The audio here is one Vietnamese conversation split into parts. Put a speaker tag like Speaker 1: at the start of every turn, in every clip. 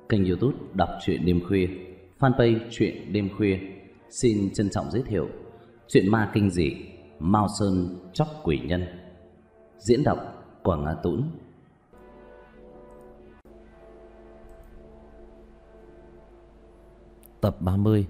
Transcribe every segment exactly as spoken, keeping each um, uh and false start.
Speaker 1: kênh YouTube Đọc truyện đêm khuya, fanpage truyện đêm khuya xin trân trọng giới thiệu truyện ma kinh dị Mao Sơn Chóc Quỷ Nhân. Diễn đọc Quảng Ngã Tũng.
Speaker 2: Tập ba mươi.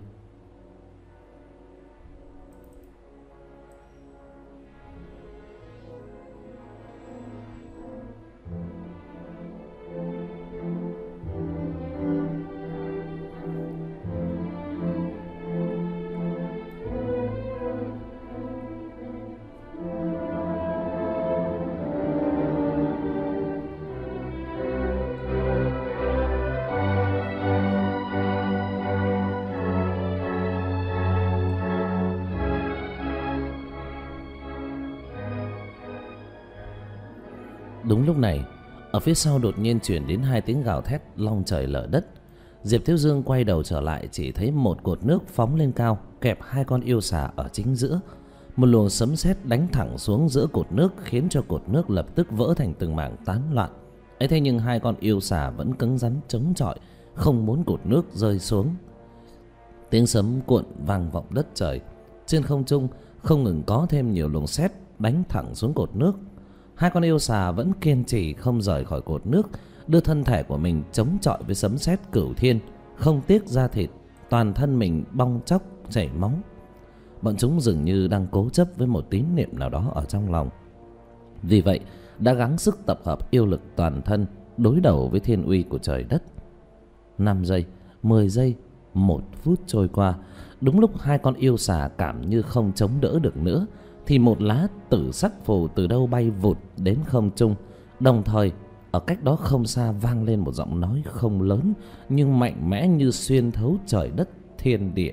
Speaker 2: Đúng lúc này, ở phía sau đột nhiên chuyển đến hai tiếng gào thét long trời lở đất. Diệp Thiếu Dương quay đầu trở lại, chỉ thấy một cột nước phóng lên cao, kẹp hai con yêu xà ở chính giữa. Một luồng sấm sét đánh thẳng xuống giữa cột nước, khiến cho cột nước lập tức vỡ thành từng mảng tán loạn. Ấy thế nhưng hai con yêu xà vẫn cứng rắn chống chọi, không muốn cột nước rơi xuống. Tiếng sấm cuộn vang vọng đất trời. Trên không trung không ngừng có thêm nhiều luồng sét đánh thẳng xuống cột nước. Hai con yêu xà vẫn kiên trì không rời khỏi cột nước, đưa thân thể của mình chống chọi với sấm sét cửu thiên, không tiếc da thịt, toàn thân mình bong tróc chảy máu. Bọn chúng dường như đang cố chấp với một tín niệm nào đó ở trong lòng. Vì vậy đã gắng sức tập hợp yêu lực toàn thân, đối đầu với thiên uy của trời đất. Năm giây, mười giây, một phút trôi qua. Đúng lúc hai con yêu xà cảm như không chống đỡ được nữa, thì một lá tử sắc phù từ đâu bay vụt đến không trung. Đồng thời ở cách đó không xa vang lên một giọng nói không lớn nhưng mạnh mẽ như xuyên thấu trời đất thiên địa.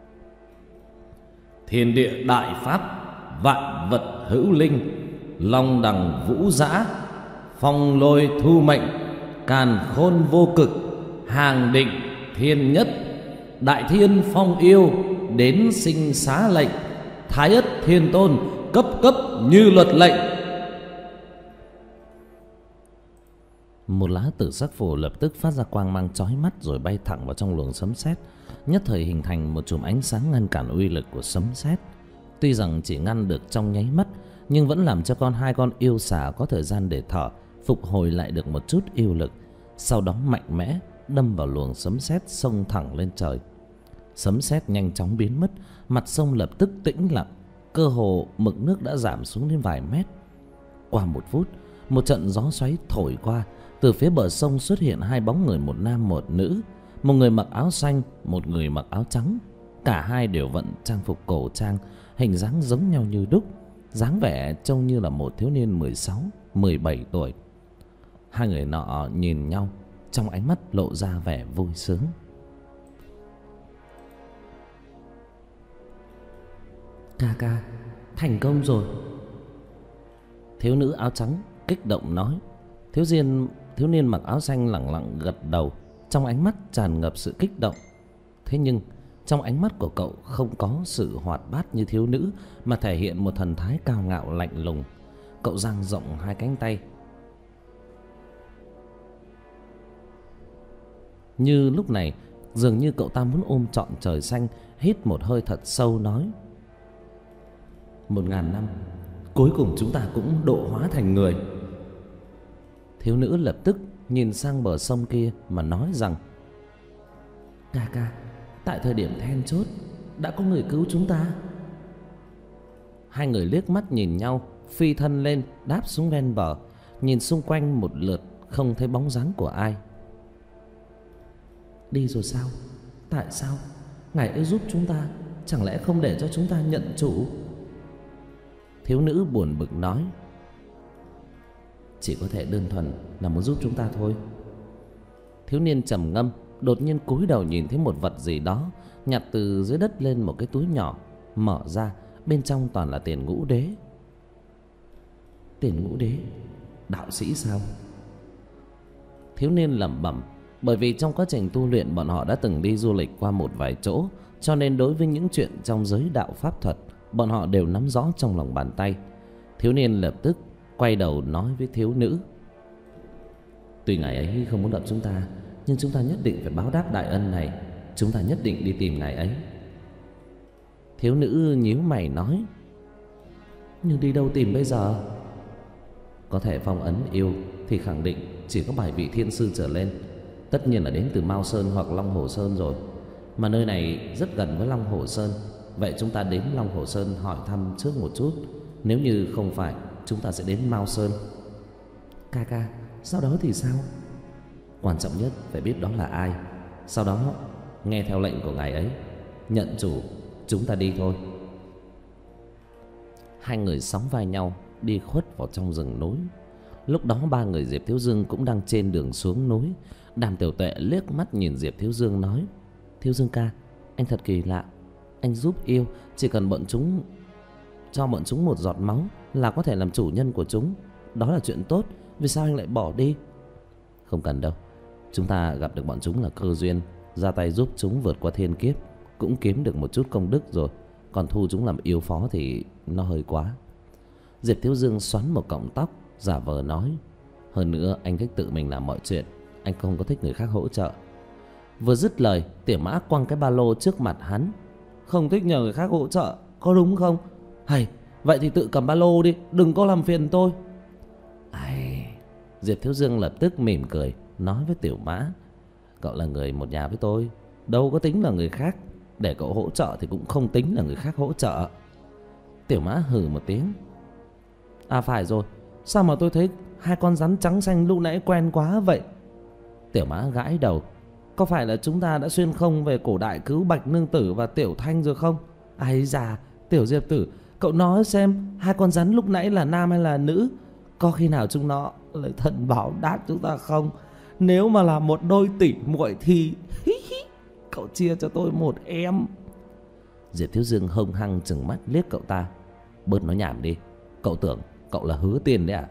Speaker 3: Thiên địa đại pháp, vạn vật hữu linh, long đằng vũ dã, phong lôi thu mệnh, càn khôn vô cực, hàng định thiên nhất, đại thiên phong yêu đến sinh xá lệnh, thái ất thiên tôn cấp cấp như luật lệnh.
Speaker 2: Một lá tử sắc phù lập tức phát ra quang mang chói mắt rồi bay thẳng vào trong luồng sấm sét, nhất thời hình thành một chùm ánh sáng ngăn cản uy lực của sấm sét. Tuy rằng chỉ ngăn được trong nháy mắt, nhưng vẫn làm cho con hai con yêu xà có thời gian để thở, phục hồi lại được một chút yêu lực. Sau đó mạnh mẽ đâm vào luồng sấm sét, xông thẳng lên trời. Sấm sét nhanh chóng biến mất, mặt sông lập tức tĩnh lặng, cơ hồ mực nước đã giảm xuống đến vài mét. Qua một phút, một trận gió xoáy thổi qua, từ phía bờ sông xuất hiện hai bóng người, một nam một nữ. Một người mặc áo xanh, một người mặc áo trắng. Cả hai đều vận trang phục cổ trang, hình dáng giống nhau như đúc, dáng vẻ trông như là một thiếu niên mười sáu, mười bảy tuổi. Hai người nọ nhìn nhau, trong ánh mắt lộ ra vẻ vui sướng.
Speaker 4: Ca ca, thành công rồi.
Speaker 2: Thiếu nữ áo trắng kích động nói. Thiếu niên thiếu niên mặc áo xanh lẳng lặng gật đầu, trong ánh mắt tràn ngập sự kích động. Thế nhưng trong ánh mắt của cậu không có sự hoạt bát như thiếu nữ, mà thể hiện một thần thái cao ngạo lạnh lùng. Cậu dang rộng hai cánh tay, như lúc này dường như cậu ta muốn ôm trọn trời xanh. Hít một hơi thật sâu nói:
Speaker 4: Một ngàn năm, cuối cùng chúng ta cũng độ hóa thành người.
Speaker 2: Thiếu nữ lập tức nhìn sang bờ sông kia mà nói rằng:
Speaker 4: Ca ca, tại thời điểm then chốt đã có người cứu chúng ta.
Speaker 2: Hai người liếc mắt nhìn nhau, phi thân lên đáp xuống ven bờ, nhìn xung quanh một lượt không thấy bóng dáng của ai.
Speaker 4: Đi rồi sao? Tại sao? Ngài ấy giúp chúng ta, chẳng lẽ không để cho chúng ta nhận chủ?
Speaker 2: Thiếu nữ buồn bực nói:
Speaker 4: Chỉ có thể đơn thuần là muốn giúp chúng ta thôi.
Speaker 2: Thiếu niên trầm ngâm, đột nhiên cúi đầu nhìn thấy một vật gì đó, nhặt từ dưới đất lên một cái túi nhỏ, mở ra, bên trong toàn là tiền ngũ đế.
Speaker 4: Tiền ngũ đế? Đạo sĩ sao?
Speaker 2: Thiếu niên lẩm bẩm, bởi vì trong quá trình tu luyện bọn họ đã từng đi du lịch qua một vài chỗ, cho nên đối với những chuyện trong giới đạo pháp thuật, bọn họ đều nắm rõ trong lòng bàn tay. Thiếu niên lập tức quay đầu nói với thiếu nữ:
Speaker 4: Tuy ngài ấy không muốn gặp chúng ta,
Speaker 2: Nhưng chúng ta nhất định phải báo đáp đại ân này. Chúng ta nhất định đi tìm ngài ấy. Thiếu nữ nhíu mày nói: Nhưng đi đâu tìm bây giờ? Có thể phong ấn yêu thì khẳng định chỉ có bảy vị thiên sư trở lên. Tất nhiên là đến từ Mao Sơn hoặc Long Hồ Sơn rồi. Mà nơi này rất gần với Long Hồ Sơn. Vậy chúng ta đến Long Hồ Sơn hỏi thăm trước một chút. Nếu như không phải, chúng ta sẽ đến Mao Sơn. Ca ca, sau đó thì sao? Quan trọng nhất phải biết đó là ai. Sau đó nghe theo lệnh của ngài ấy, nhận chủ, chúng ta đi thôi. Hai người sóng vai nhau đi khuất vào trong rừng núi. Lúc đó ba người Diệp Thiếu Dương cũng đang trên đường xuống núi. Đàm Tiểu Tuệ liếc mắt nhìn Diệp Thiếu Dương nói: Thiếu Dương ca, anh thật kỳ lạ. Anh giúp yêu, chỉ cần bọn chúng cho bọn chúng một giọt máu là có thể làm chủ nhân của chúng. Đó là chuyện tốt. Vì sao anh lại bỏ đi? Không cần đâu. Chúng ta gặp được bọn chúng là cơ duyên. Ra tay giúp chúng vượt qua thiên kiếp cũng kiếm được một chút công đức rồi. Còn thu chúng làm yêu phó thì nó hơi quá. Diệp Thiếu Dương xoắn một cọng tóc, giả vờ nói: Hơn nữa anh thích tự mình làm mọi chuyện. Anh không có thích người khác hỗ trợ. Vừa dứt lời, Tiểu Mã quăng cái ba lô trước mặt hắn. Không thích nhờ người khác hỗ trợ, có đúng không? Hay, vậy thì tự cầm ba lô đi, đừng có làm phiền tôi. Ai... Diệp Thiếu Dương lập tức mỉm cười, nói với Tiểu Mã: Cậu là người một nhà với tôi, đâu có tính là người khác. Để cậu hỗ trợ thì cũng không tính là người khác hỗ trợ. Tiểu Mã hừ một tiếng: À phải rồi, sao mà tôi thấy hai con rắn trắng xanh lúc nãy quen quá vậy? Tiểu Mã gãi đầu: Có phải là chúng ta đã xuyên không về cổ đại cứu Bạch Nương Tử và Tiểu Thanh rồi không? Ái da, Tiểu Diệp Tử, cậu nói xem, hai con rắn lúc nãy là nam hay là nữ? Có khi nào chúng nó lấy thần bảo đáp chúng ta không? Nếu mà là một đôi tỷ muội thì cậu chia cho tôi một em. Diệp Thiếu Dương hung hăng trừng mắt liếc cậu ta: Bớt nói nhảm đi. Cậu tưởng cậu là Hứa Tiên đấy à?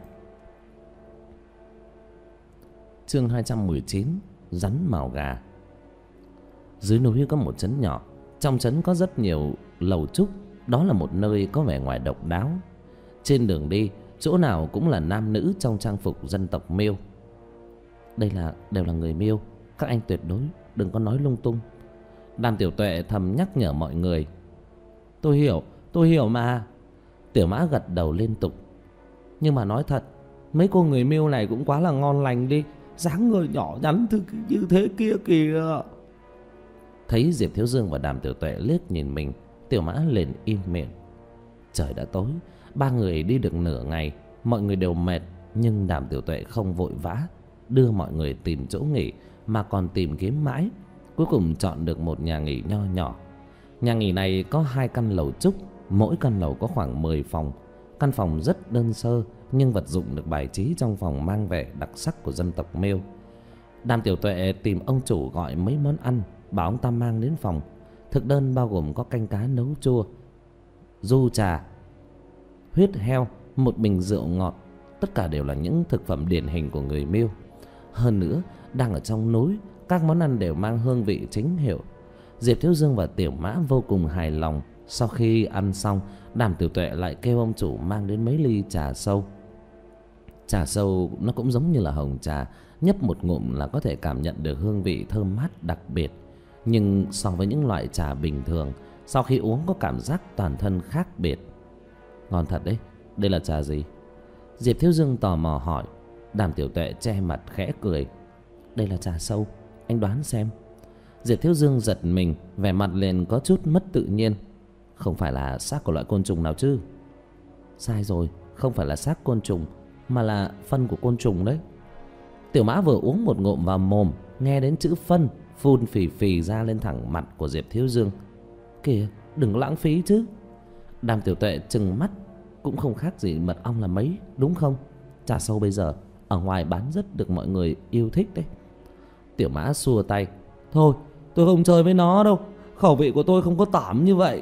Speaker 2: Chương hai trăm mười chín: Rắn mào gà. Dưới núi có một trấn nhỏ. Trong trấn có rất nhiều lầu trúc. Đó là một nơi có vẻ ngoài độc đáo. Trên đường đi, chỗ nào cũng là nam nữ trong trang phục dân tộc Miêu. Đây là đều là người Miêu, các anh tuyệt đối đừng có nói lung tung. Đàm Tiểu Tuệ thầm nhắc nhở mọi người. Tôi hiểu, tôi hiểu mà. Tiểu Mã gật đầu liên tục. Nhưng mà nói thật, mấy cô người Miêu này cũng quá là ngon lành đi. Dáng người nhỏ nhắn như thế kia kìa. Thấy Diệp Thiếu Dương và Đàm Tiểu Tuệ liếc nhìn mình, Tiểu Mã liền im miệng. Trời đã tối, ba người đi được nửa ngày, mọi người đều mệt. Nhưng Đàm Tiểu Tuệ không vội vã đưa mọi người tìm chỗ nghỉ, mà còn tìm kiếm mãi. Cuối cùng chọn được một nhà nghỉ nho nhỏ. Nhà nghỉ này có hai căn lầu trúc, mỗi căn lầu có khoảng mười phòng. Căn phòng rất đơn sơ, nhưng vật dụng được bài trí trong phòng mang vẻ đặc sắc của dân tộc Miêu. Đàm Tiểu Tuệ tìm ông chủ gọi mấy món ăn, bảo ông ta mang đến phòng. Thực đơn bao gồm có canh cá nấu chua, du trà, huyết heo, một bình rượu ngọt. Tất cả đều là những thực phẩm điển hình của người Miêu. Hơn nữa, đang ở trong núi, các món ăn đều mang hương vị chính hiệu. Diệp Thiếu Dương và Tiểu Mã vô cùng hài lòng. Sau khi ăn xong, Đàm Tiểu Tuệ lại kêu ông chủ mang đến mấy ly trà sâu. Trà sâu nó cũng giống như là hồng trà, nhấp một ngụm là có thể cảm nhận được hương vị thơm mát đặc biệt. Nhưng so với những loại trà bình thường, sau khi uống có cảm giác toàn thân khác biệt. Ngon thật đấy, đây là trà gì? Diệp Thiếu Dương tò mò hỏi. Đàm Tiểu Tuệ che mặt khẽ cười. Đây là trà sâu, anh đoán xem. Diệp Thiếu Dương giật mình, vẻ mặt liền có chút mất tự nhiên. Không phải là xác của loại côn trùng nào chứ? Sai rồi, không phải là xác côn trùng, mà là phân của côn trùng đấy. Tiểu Mã vừa uống một ngụm vào mồm, nghe đến chữ phân, phun phì phì ra lên thẳng mặt của Diệp Thiếu Dương. Kìa, đừng lãng phí chứ. Đàm Tiểu Tuệ trừng mắt. Cũng không khác gì mật ong là mấy, đúng không? Trà sâu bây giờ ở ngoài bán rất được mọi người yêu thích đấy. Tiểu Mã xua tay. Thôi, tôi không chơi với nó đâu. Khẩu vị của tôi không có tẩm như vậy.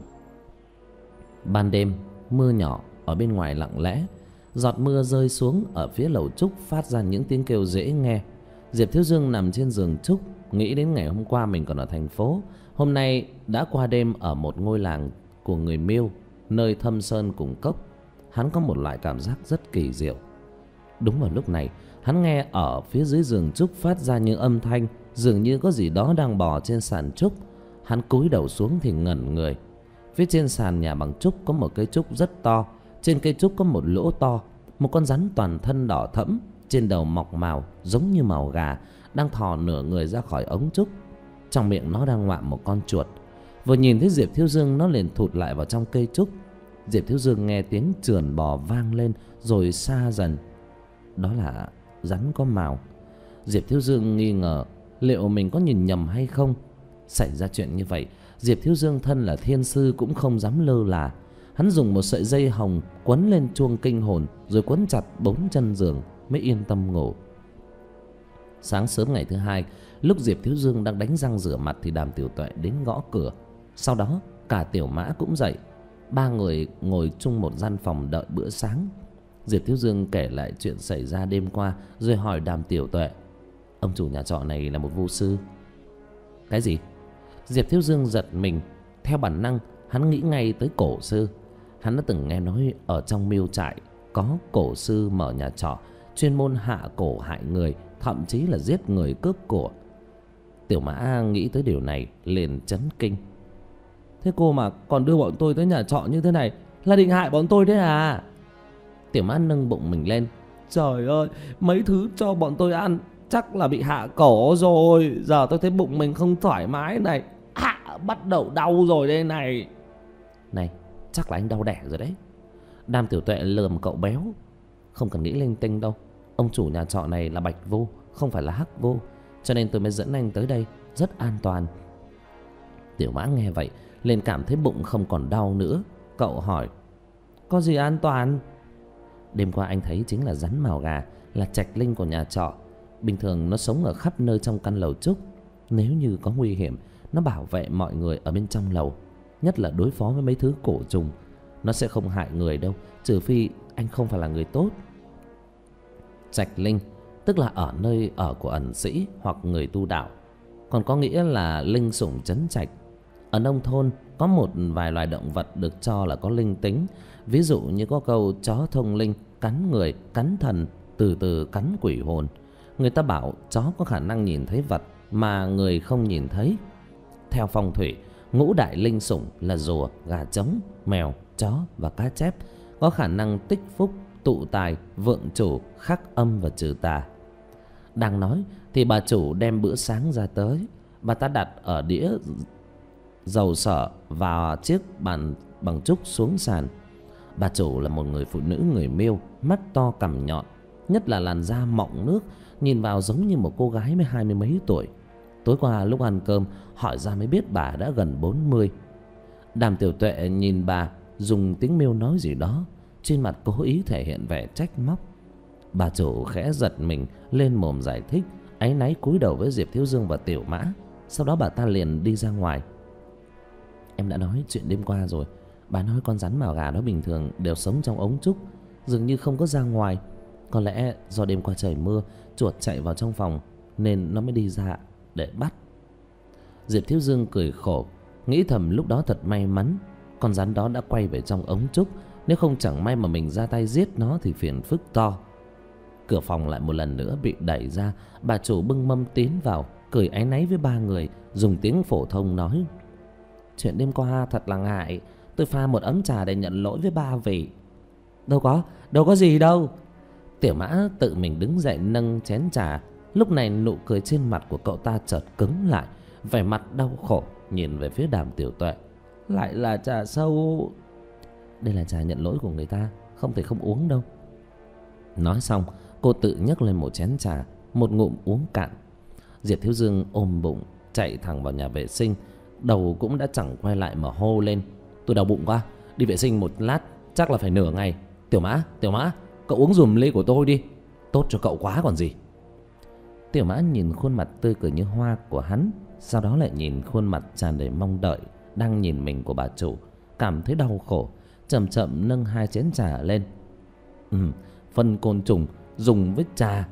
Speaker 2: Ban đêm, mưa nhỏ ở bên ngoài lặng lẽ. Giọt mưa rơi xuống ở phía lầu trúc phát ra những tiếng kêu dễ nghe. Diệp Thiếu Dương nằm trên giường trúc, nghĩ đến ngày hôm qua mình còn ở thành phố. Hôm nay đã qua đêm ở một ngôi làng của người Miêu, nơi thâm sơn cùng cốc. Hắn có một loại cảm giác rất kỳ diệu. Đúng vào lúc này, hắn nghe ở phía dưới giường trúc phát ra những âm thanh, dường như có gì đó đang bò trên sàn trúc. Hắn cúi đầu xuống thì ngẩn người. Phía trên sàn nhà bằng trúc có một cây trúc rất to. Trên cây trúc có một lỗ to. Một con rắn toàn thân đỏ thẫm, trên đầu mọc mào giống như mào gà, đang thò nửa người ra khỏi ống trúc. Trong miệng nó đang ngoạm một con chuột. Vừa nhìn thấy Diệp Thiếu Dương, nó liền thụt lại vào trong cây trúc. Diệp Thiếu Dương nghe tiếng trườn bò vang lên rồi xa dần. Đó là rắn có mào. Diệp Thiếu Dương nghi ngờ liệu mình có nhìn nhầm hay không. Xảy ra chuyện như vậy, Diệp Thiếu Dương thân là thiên sư cũng không dám lơ là. Hắn dùng một sợi dây hồng quấn lên chuông kinh hồn, rồi quấn chặt bốn chân giường mới yên tâm ngủ. Sáng sớm ngày thứ hai, lúc Diệp Thiếu Dương đang đánh răng rửa mặt thì Đàm Tiểu Tuệ đến gõ cửa. Sau đó cả Tiểu Mã cũng dậy. Ba người ngồi chung một gian phòng đợi bữa sáng. Diệp Thiếu Dương kể lại chuyện xảy ra đêm qua, rồi hỏi Đàm Tiểu Tuệ: ông chủ nhà trọ này là một vu sư? Cái gì? Diệp Thiếu Dương giật mình. Theo bản năng hắn nghĩ ngay tới cổ sư. Hắn đã từng nghe nói ở trong miêu trại có cổ sư mở nhà trọ, chuyên môn hạ cổ hại người, thậm chí là giết người cướp của. Tiểu Mã nghĩ tới điều này liền chấn kinh. Thế cô mà còn đưa bọn tôi tới nhà trọ như thế này là định hại bọn tôi đấy à? Tiểu Mã nâng bụng mình lên. Trời ơi, mấy thứ cho bọn tôi ăn chắc là bị hạ cổ rồi. Giờ tôi thấy bụng mình không thoải mái này. À, bắt đầu đau rồi đây này. Này, chắc là anh đau đẻ rồi đấy. Đàm Tiểu Tuệ lườm cậu béo. Không cần nghĩ linh tinh đâu. Ông chủ nhà trọ này là bạch vô, không phải là hắc vô, cho nên tôi mới dẫn anh tới đây, rất an toàn. Tiểu Mã nghe vậy liền cảm thấy bụng không còn đau nữa. Cậu hỏi: có gì an toàn? Đêm qua anh thấy chính là rắn mào gà, là trạch linh của nhà trọ. Bình thường nó sống ở khắp nơi trong căn lầu trúc. Nếu như có nguy hiểm, nó bảo vệ mọi người ở bên trong lầu. Nhất là đối phó với mấy thứ cổ trùng. Nó sẽ không hại người đâu, trừ phi anh không phải là người tốt. Trạch linh tức là ở nơi ở của ẩn sĩ hoặc người tu đạo, còn có nghĩa là linh sủng trấn trạch. Ở nông thôn có một vài loài động vật được cho là có linh tính. Ví dụ như có câu chó thông linh, cắn người, cắn thần, từ từ cắn quỷ hồn. Người ta bảo chó có khả năng nhìn thấy vật mà người không nhìn thấy. Theo phong thủy, ngũ đại linh sủng là rùa, gà trống, mèo, chó và cá chép có khả năng tích phúc, tụ tài, vượng chủ, khắc âm và trừ tà. Đang nói thì bà chủ đem bữa sáng ra tới. Bà ta đặt ở đĩa dầu sở và chiếc bàn bằng trúc xuống sàn. Bà chủ là một người phụ nữ người Miêu, mắt to cằm nhọn, nhất là làn da mọng nước, nhìn vào giống như một cô gái mới hai mươi mấy tuổi. Tối qua lúc ăn cơm hỏi ra mới biết bà đã gần bốn mươi. Đàm Tiểu Tuệ nhìn bà dùng tiếng Miêu nói gì đó, trên mặt cố ý thể hiện vẻ trách móc. Bà chủ khẽ giật mình, lên mồm giải thích, áy náy cúi đầu với Diệp Thiếu Dương và Tiểu Mã. Sau đó bà ta liền đi ra ngoài. Em đã nói chuyện đêm qua rồi. Bà nói con rắn mào gà đó bình thường đều sống trong ống trúc, dường như không có ra ngoài. Có lẽ do đêm qua trời mưa, chuột chạy vào trong phòng nên nó mới đi ra để bắt. Diệp Thiếu Dương cười khổ, nghĩ thầm lúc đó thật may mắn, con rắn đó đã quay về trong ống trúc. Nếu không chẳng may mà mình ra tay giết nó thì phiền phức to. Cửa phòng lại một lần nữa bị đẩy ra. Bà chủ bưng mâm tiến vào, cười áy náy với ba người, dùng tiếng phổ thông nói: chuyện đêm qua thật là ngại, tôi pha một ấm trà để nhận lỗi với ba vị. Đâu có, đâu có gì đâu. Tiểu Mã tự mình đứng dậy nâng chén trà. Lúc này nụ cười trên mặt của cậu ta chợt cứng lại, vẻ mặt đau khổ nhìn về phía Đàm Tiểu Tuệ. Lại là trà sâu. Đây là trà nhận lỗi của người ta, không thể không uống đâu. Nói xong cô tự nhấc lên một chén trà, một ngụm uống cạn. Diệp Thiếu Dương ôm bụng chạy thẳng vào nhà vệ sinh, đầu cũng đã chẳng quay lại mà hô lên: tôi đau bụng quá, đi vệ sinh một lát chắc là phải nửa ngày. Tiểu Mã, Tiểu Mã, cậu uống dùm ly của tôi đi, tốt cho cậu quá còn gì. Tiểu Mã nhìn khuôn mặt tươi cười như hoa của hắn, sau đó lại nhìn khuôn mặt tràn đầy mong đợi đang nhìn mình của bà chủ, cảm thấy đau khổ, chậm chậm nâng hai chén trà lên. Ừ, phân côn trùng dùng với trà.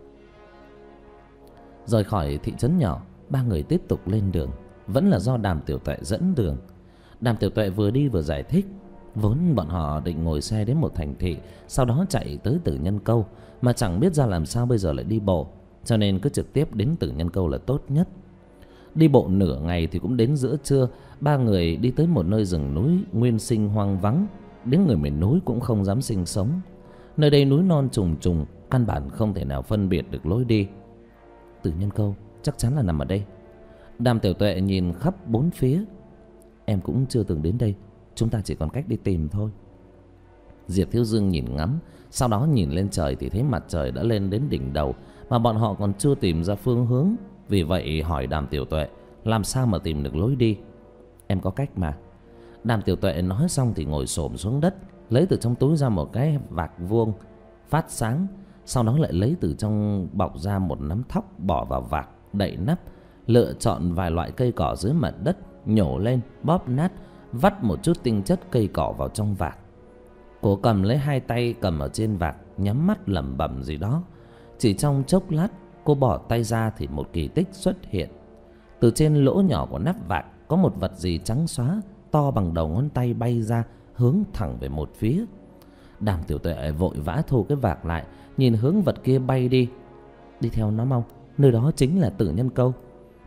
Speaker 2: Rời khỏi thị trấn nhỏ, ba người tiếp tục lên đường. Vẫn là do Đàm Tiểu Tuệ dẫn đường. Đàm Tiểu Tuệ vừa đi vừa giải thích. Vốn bọn họ định ngồi xe đến một thành thị, sau đó chạy tới Tử Nhân Câu. mà chẳng biết ra làm sao bây giờ lại đi bộ, cho nên cứ trực tiếp đến Tử Nhân Câu là tốt nhất. Đi bộ nửa ngày thì cũng đến giữa trưa. Ba người đi tới một nơi rừng núi nguyên sinh hoang vắng, đến người miền núi cũng không dám sinh sống. Nơi đây núi non trùng trùng, căn bản không thể nào phân biệt được lối đi. Tử Nhân Câu chắc chắn là nằm ở đây. Đàm Tiểu Tuệ nhìn khắp bốn phía. Em cũng chưa từng đến đây, chúng ta chỉ còn cách đi tìm thôi. Diệp Thiếu Dương nhìn ngắm, sau đó nhìn lên trời thì thấy mặt trời đã lên đến đỉnh đầu, mà bọn họ còn chưa tìm ra phương hướng. Vì vậy hỏi Đàm Tiểu Tuệ làm sao mà tìm được lối đi. Em có cách mà. Đàm Tiểu Tuệ nói xong thì ngồi xổm xuống đất, lấy từ trong túi ra một cái vạc vuông phát sáng, sau đó lại lấy từ trong bọc ra một nắm thóc bỏ vào vạc, đậy nắp, lựa chọn vài loại cây cỏ dưới mặt đất, nhổ lên, bóp nát, vắt một chút tinh chất cây cỏ vào trong vạc. Cô cầm lấy hai tay cầm ở trên vạc, nhắm mắt lẩm bẩm gì đó. Chỉ trong chốc lát, cô bỏ tay ra thì một kỳ tích xuất hiện. Từ trên lỗ nhỏ của nắp vạc có một vật gì trắng xóa, to bằng đầu ngón tay bay ra, hướng thẳng về một phía. Đàm Tiểu Tuệ vội vã thu cái vạc lại, nhìn hướng vật kia bay đi. Đi theo nó mau, nơi đó chính là Tử Nhân Câu.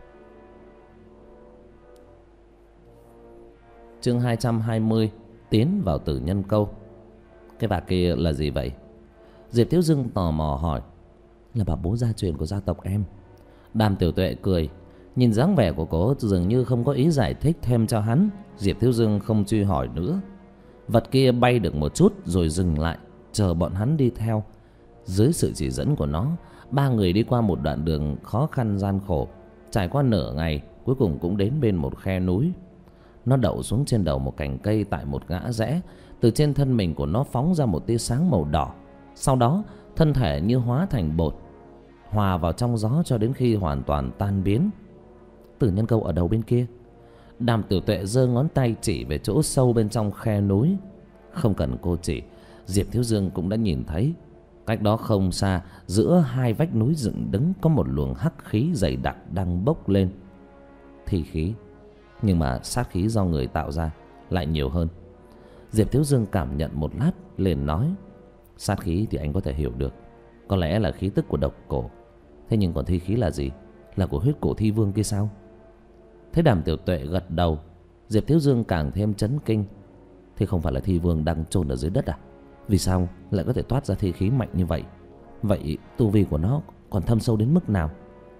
Speaker 2: Chương hai trăm hai mươi, tiến vào Tử Nhân Câu. Cái vạc kia là gì vậy? Diệp Thiếu Dương tò mò hỏi. Là bảo bối gia truyền của gia tộc em. Đàm Tiểu Tuệ cười. Nhìn dáng vẻ của cô dường như không có ý giải thích thêm cho hắn. Diệp Thiếu Dương không truy hỏi nữa. Vật kia bay được một chút rồi dừng lại, chờ bọn hắn đi theo. Dưới sự chỉ dẫn của nó, ba người đi qua một đoạn đường khó khăn gian khổ. Trải qua nửa ngày, cuối cùng cũng đến bên một khe núi. Nó đậu xuống trên đầu một cành cây tại một ngã rẽ. Từ trên thân mình của nó phóng ra một tia sáng màu đỏ. Sau đó thân thể như hóa thành bột, hòa vào trong gió cho đến khi hoàn toàn tan biến. Tử Nhân Câu ở đầu bên kia. Đàm Tiểu Tuệ giơ ngón tay chỉ về chỗ sâu bên trong khe núi. Không cần cô chỉ, Diệp Thiếu Dương cũng đã nhìn thấy. Cách đó không xa, giữa hai vách núi dựng đứng có một luồng hắc khí dày đặc đang bốc lên. Thi khí, nhưng mà sát khí do người tạo ra lại nhiều hơn. Diệp Thiếu Dương cảm nhận một lát liền nói. Sát khí thì anh có thể hiểu được, có lẽ là khí tức của độc cổ. Thế nhưng còn thi khí là gì? Là của huyết cổ thi vương kia sao? Thấy Đàm Tiểu Tuệ gật đầu, Diệp Thiếu Dương càng thêm chấn kinh. Thế không phải là thi vương đang chôn ở dưới đất à? Vì sao lại có thể toát ra thi khí mạnh như vậy? Vậy tu vi của nó còn thâm sâu đến mức nào?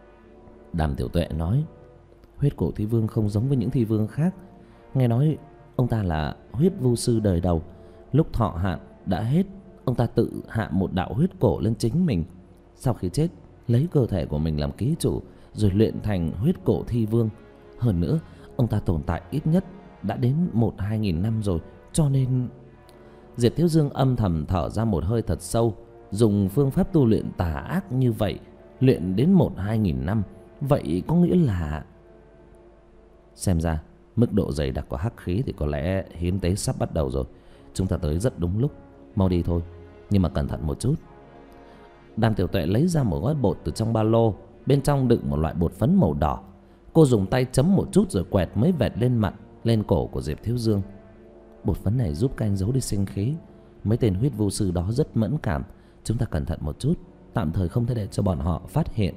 Speaker 2: Đàm Tiểu Tuệ nói. Huyết cổ thi vương không giống với những thi vương khác. Nghe nói ông ta là huyết vu sư đời đầu. Lúc thọ hạn đã hết, ông ta tự hạ một đạo huyết cổ lên chính mình. Sau khi chết, lấy cơ thể của mình làm ký chủ, rồi luyện thành huyết cổ thi vương. Hơn nữa, ông ta tồn tại ít nhất đã đến một hai nghìn năm rồi. Cho nên... Diệp Thiếu Dương âm thầm thở ra một hơi thật sâu. Dùng phương pháp tu luyện tà ác như vậy, luyện đến một hai nghìn năm, vậy có nghĩa là... Xem ra mức độ dày đặc của hắc khí thì có lẽ hiến tế sắp bắt đầu rồi. Chúng ta tới rất đúng lúc. Mau đi thôi, nhưng mà cẩn thận một chút. Đàm Tiểu Tuệ lấy ra một gói bột từ trong ba lô, bên trong đựng một loại bột phấn màu đỏ. Cô dùng tay chấm một chút rồi quẹt mấy vệt lên mặt, lên cổ của Diệp Thiếu Dương. Bột phấn này giúp canh giấu đi sinh khí. Mấy tên huyết vu sư đó rất mẫn cảm, chúng ta cẩn thận một chút, tạm thời không thể để cho bọn họ phát hiện.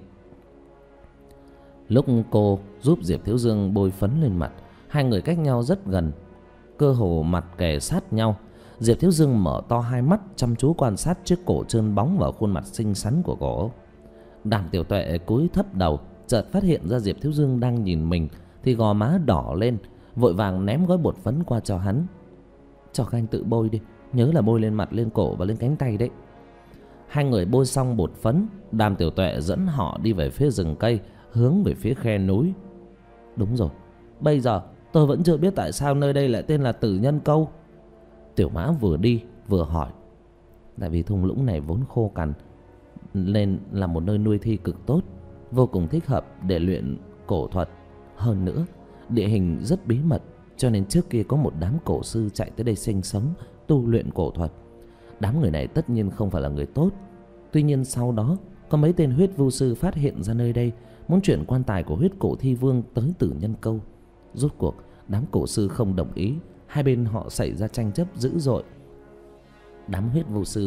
Speaker 2: Lúc cô giúp Diệp Thiếu Dương bôi phấn lên mặt, hai người cách nhau rất gần, cơ hồ mặt kề sát nhau. Diệp Thiếu Dương mở to hai mắt, chăm chú quan sát chiếc cổ trơn bóng và khuôn mặt xinh xắn của cô. Đàm Tiểu Tuệ cúi thấp đầu, chợt phát hiện ra Diệp Thiếu Dương đang nhìn mình thì gò má đỏ lên, vội vàng ném gói bột phấn qua cho hắn. Cho các anh tự bôi đi, nhớ là bôi lên mặt, lên cổ và lên cánh tay đấy. Hai người bôi xong bột phấn, Đàm Tiểu Tuệ dẫn họ đi về phía rừng cây, hướng về phía khe núi. Đúng rồi, bây giờ tôi vẫn chưa biết tại sao nơi đây lại tên là Tử Nhân Câu. Tiểu Mã vừa đi vừa hỏi. Tại vì thung lũng này vốn khô cằn, nên là một nơi nuôi thi cực tốt, vô cùng thích hợp để luyện cổ thuật. Hơn nữa, địa hình rất bí mật, cho nên trước kia có một đám cổ sư chạy tới đây sinh sống, tu luyện cổ thuật. Đám người này tất nhiên không phải là người tốt. Tuy nhiên sau đó, có mấy tên huyết vu sư phát hiện ra nơi đây, muốn chuyển quan tài của huyết cổ thi vương tới Tử Nhân Câu. Rốt cuộc, đám cổ sư không đồng ý, hai bên họ xảy ra tranh chấp dữ dội. Đám huyết vu sư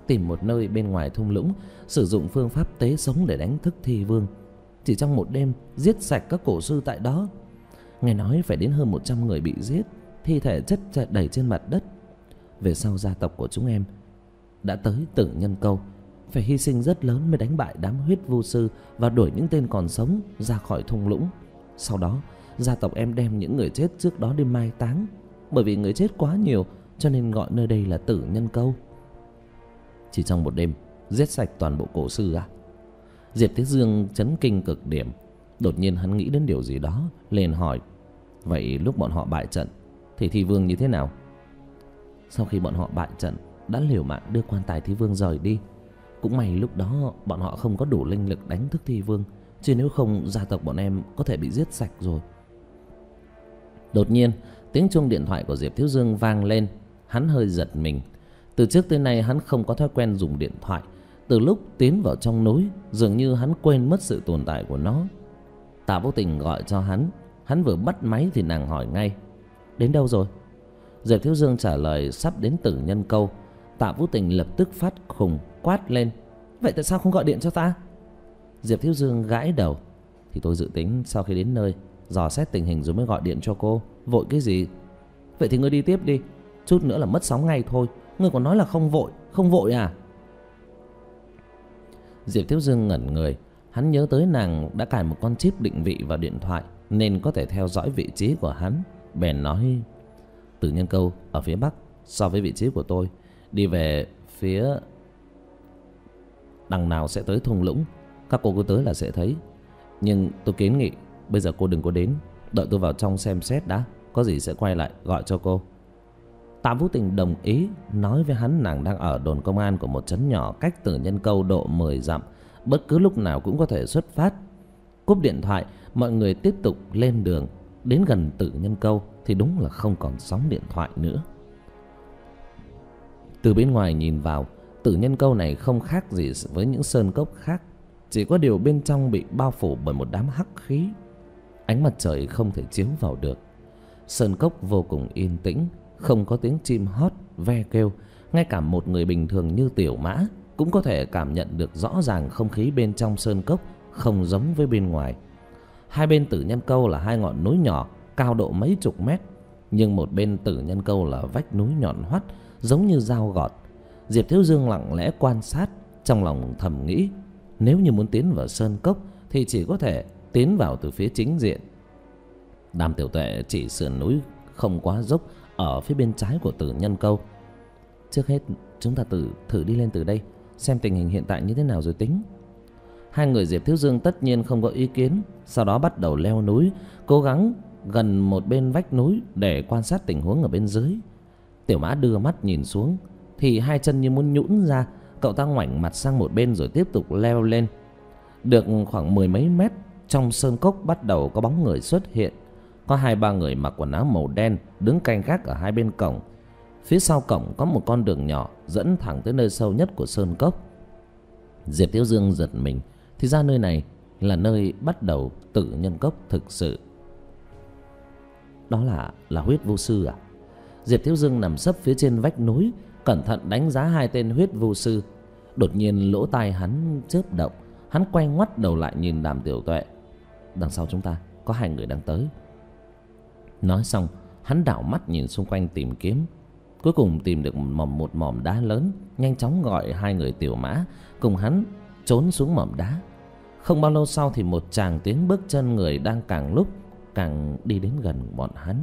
Speaker 2: tìm một nơi bên ngoài thung lũng, sử dụng phương pháp tế sống để đánh thức thi vương. Chỉ trong một đêm giết sạch các cổ sư tại đó. Nghe nói phải đến hơn một trăm người bị giết, thi thể chất đầy trên mặt đất. Về sau gia tộc của chúng em đã tới Tử Nhân Câu, phải hy sinh rất lớn mới đánh bại đám huyết vu sư và đuổi những tên còn sống ra khỏi thung lũng. Sau đó gia tộc em đem những người chết trước đó đi mai táng. Bởi vì người chết quá nhiều cho nên gọi nơi đây là Tử Nhân Câu. Chỉ trong một đêm giết sạch toàn bộ cổ sư à? Diệp Thế Dương chấn kinh cực điểm. Đột nhiên hắn nghĩ đến điều gì đó, liền hỏi: vậy lúc bọn họ bại trận thì thi vương như thế nào? Sau khi bọn họ bại trận, đã liều mạng đưa quan tài thi vương rời đi. Cũng may lúc đó bọn họ không có đủ linh lực đánh thức thi vương, chứ nếu không gia tộc bọn em có thể bị giết sạch rồi. Đột nhiên tiếng chuông điện thoại của Diệp Thiếu Dương vang lên. Hắn hơi giật mình. Từ trước tới nay hắn không có thói quen dùng điện thoại. Từ lúc tiến vào trong núi, dường như hắn quên mất sự tồn tại của nó. Tạ Vô Tình gọi cho hắn. Hắn vừa bắt máy thì nàng hỏi ngay: đến đâu rồi? Diệp Thiếu Dương trả lời sắp đến Tử Nhân Câu. Tạ Vô Tình lập tức phát khùng quát lên: vậy tại sao không gọi điện cho ta? Diệp Thiếu Dương gãi đầu: thì tôi dự tính sau khi đến nơi dò xét tình hình rồi mới gọi điện cho cô. Vội cái gì? Vậy thì ngươi đi tiếp đi, chút nữa là mất sóng ngay thôi. Ngươi còn nói là không vội. Không vội à? Diệp Thiếu Dương ngẩn người. Hắn nhớ tới nàng đã cài một con chip định vị vào điện thoại nên có thể theo dõi vị trí của hắn. Bèn nói: Tử Nhân Câu ở phía bắc so với vị trí của tôi. Đi về phía đằng nào sẽ tới thung lũng. Các cô cứ tới là sẽ thấy. Nhưng tôi kiến nghị bây giờ cô đừng có đến, đợi tôi vào trong xem xét đã, có gì sẽ quay lại gọi cho cô. Tạ Vũ Tình đồng ý, nói với hắn nàng đang ở đồn công an của một trấn nhỏ cách Tử Nhân Câu độ mười dặm, bất cứ lúc nào cũng có thể xuất phát. Cúp điện thoại, mọi người tiếp tục lên đường. Đến gần Tử Nhân Câu thì đúng là không còn sóng điện thoại nữa. Từ bên ngoài nhìn vào, Tử Nhân Câu này không khác gì với những sơn cốc khác, chỉ có điều bên trong bị bao phủ bởi một đám hắc khí. Ánh mặt trời không thể chiếu vào được. Sơn cốc vô cùng yên tĩnh, không có tiếng chim hót, ve kêu. Ngay cả một người bình thường như Tiểu Mã cũng có thể cảm nhận được rõ ràng không khí bên trong sơn cốc không giống với bên ngoài. Hai bên Tử Nhân Câu là hai ngọn núi nhỏ, cao độ mấy chục mét. Nhưng một bên Tử Nhân Câu là vách núi nhọn hoắt, giống như dao gọt. Diệp Thiếu Dương lặng lẽ quan sát, trong lòng thầm nghĩ: nếu như muốn tiến vào sơn cốc thì chỉ có thể tiến vào từ phía chính diện. Đàm Tiểu Tuệ chỉ sườn núi không quá dốc ở phía bên trái của Tử Nhân Câu. Trước hết chúng ta tự thử đi lên từ đây, xem tình hình hiện tại như thế nào rồi tính. Hai người Diệp Thiếu Dương tất nhiên không có ý kiến. Sau đó bắt đầu leo núi, cố gắng gần một bên vách núi để quan sát tình huống ở bên dưới. Tiểu Mã đưa mắt nhìn xuống thì hai chân như muốn nhũn ra. Cậu ta ngoảnh mặt sang một bên rồi tiếp tục leo lên. Được khoảng mười mấy mét, trong sơn cốc bắt đầu có bóng người xuất hiện. Có hai ba người mặc quần áo màu đen đứng canh gác ở hai bên cổng. Phía sau cổng có một con đường nhỏ dẫn thẳng tới nơi sâu nhất của sơn cốc. Diệp Thiếu Dương giật mình, thì ra nơi này là nơi bắt đầu Tử Nhân Cốc thực sự. Đó là là huyết vu sư à? Diệp Thiếu Dương nằm sấp phía trên vách núi, cẩn thận đánh giá hai tên huyết vu sư. Đột nhiên lỗ tai hắn chớp động, hắn quay ngoắt đầu lại nhìn Đàm Tiểu Tuệ. Đằng sau chúng ta có hai người đang tới. Nói xong, hắn đảo mắt nhìn xung quanh tìm kiếm. Cuối cùng tìm được một mỏm, một mỏm đá lớn, nhanh chóng gọi hai người Tiểu Mã cùng hắn trốn xuống mỏm đá. Không bao lâu sau thì một tràng tiếng bước chân người đang càng lúc càng đi đến gần bọn hắn.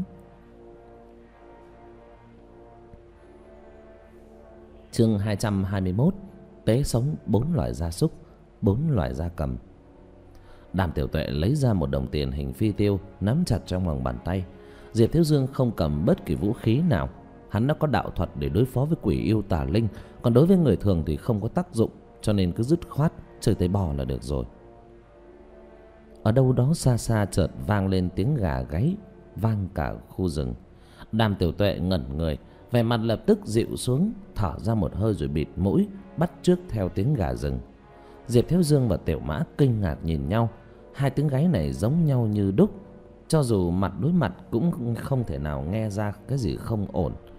Speaker 2: Chương hai trăm hai mươi mốt. Tế sống bốn loại gia súc, bốn loại gia cầm. Đàm Tiểu Tuệ lấy ra một đồng tiền hình phi tiêu, nắm chặt trong lòng bàn tay. Diệp Thiếu Dương không cầm bất kỳ vũ khí nào. Hắn đã có đạo thuật để đối phó với quỷ yêu tà linh, còn đối với người thường thì không có tác dụng, cho nên cứ dứt khoát chơi tới bò là được rồi. Ở đâu đó xa xa chợt vang lên tiếng gà gáy, vang cả khu rừng. Đàm Tiểu Tuệ ngẩn người, vẻ mặt lập tức dịu xuống, thở ra một hơi rồi bịt mũi, bắt chước theo tiếng gà rừng. Diệp Thiếu Dương và Tiểu Mã kinh ngạc nhìn nhau. Hai tiếng gáy này giống nhau như đúc, cho dù mặt đối mặt cũng không thể nào nghe ra cái gì không ổn.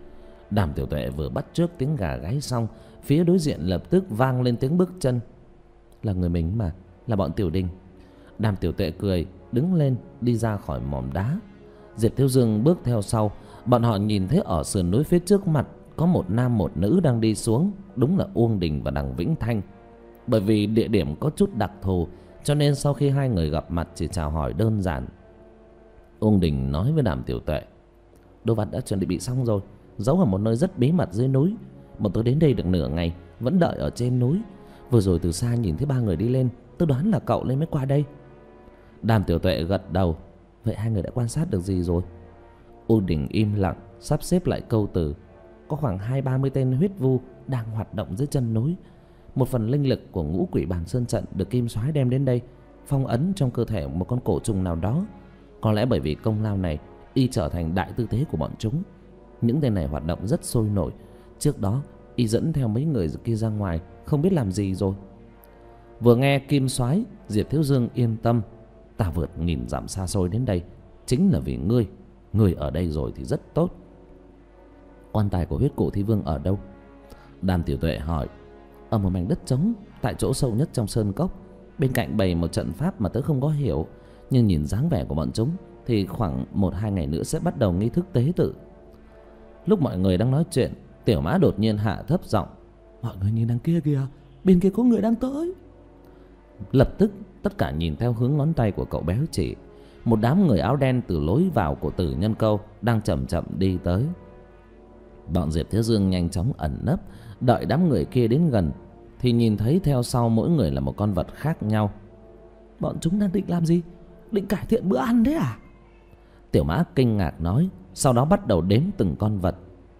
Speaker 2: Đàm Tiểu Tuệ vừa bắt chước tiếng gà gáy xong, phía đối diện lập tức vang lên tiếng bước chân. Là người mình mà, là bọn Tiểu Đình. Đàm Tiểu Tuệ cười, đứng lên đi ra khỏi mỏm đá. Diệp Thiếu Dương bước theo sau. Bọn họ nhìn thấy ở sườn núi phía trước mặt có một nam một nữ đang đi xuống. Đúng là Uông Đình và Đằng Vĩnh Thanh. Bởi vì địa điểm có chút đặc thù, cho nên sau khi hai người gặp mặt chỉ chào hỏi đơn giản. Uông Đình nói với Đàm Tiểu Tuệ: Đồ vật đã chuẩn bị xong rồi, giấu ở một nơi rất bí mật dưới núi. Bọn tôi đến đây được nửa ngày, vẫn đợi ở trên núi. Vừa rồi từ xa nhìn thấy ba người đi lên, tôi đoán là cậu lên mới qua đây. Đàm Tiểu Tuệ gật đầu. Vậy hai người đã quan sát được gì rồi? Uông Đình im lặng, sắp xếp lại câu từ. Có khoảng hai ba mươi tên huyết vu đang hoạt động dưới chân núi. Một phần linh lực của ngũ quỷ bản sơn trận được Kim Soái đem đến đây, phong ấn trong cơ thể một con cổ trùng nào đó. Có lẽ bởi vì công lao này, y trở thành đại tư tế của bọn chúng. Những tên này hoạt động rất sôi nổi. Trước đó y dẫn theo mấy người kia ra ngoài, không biết làm gì rồi. Vừa nghe Kim Soái, Diệp Thiếu Dương yên tâm. Ta vượt nghìn dặm xa xôi đến đây chính là vì ngươi. Ngươi ở đây rồi thì rất tốt. Quan tài của huyết cổ thi vương ở đâu? Đàm Tiểu Tuệ hỏi. Ở một mảnh đất trống tại chỗ sâu nhất trong sơn cốc. Bên cạnh bày một trận pháp mà tớ không có hiểu, nhưng nhìn dáng vẻ của bọn chúng thì khoảng một hai ngày nữa sẽ bắt đầu nghi thức tế tự. Lúc mọi người đang nói chuyện, Tiểu Mã đột nhiên hạ thấp giọng. Mọi người nhìn đằng kia kìa, bên kia có người đang tới. Lập tức tất cả nhìn theo hướng ngón tay của cậu béo chỉ. Một đám người áo đen từ lối vào của Tử Nhân Câu đang chậm chậm đi tới. Bọn Diệp Thiếu Dương nhanh chóng ẩn nấp, đợi đám người kia đến gần thì nhìn thấy theo sau mỗi người là một con vật khác nhau. Bọn chúng đang định làm gì? Định cải thiện bữa ăn đấy à? Tiểu Mã kinh ngạc nói, sau đó bắt đầu đếm từng con vật.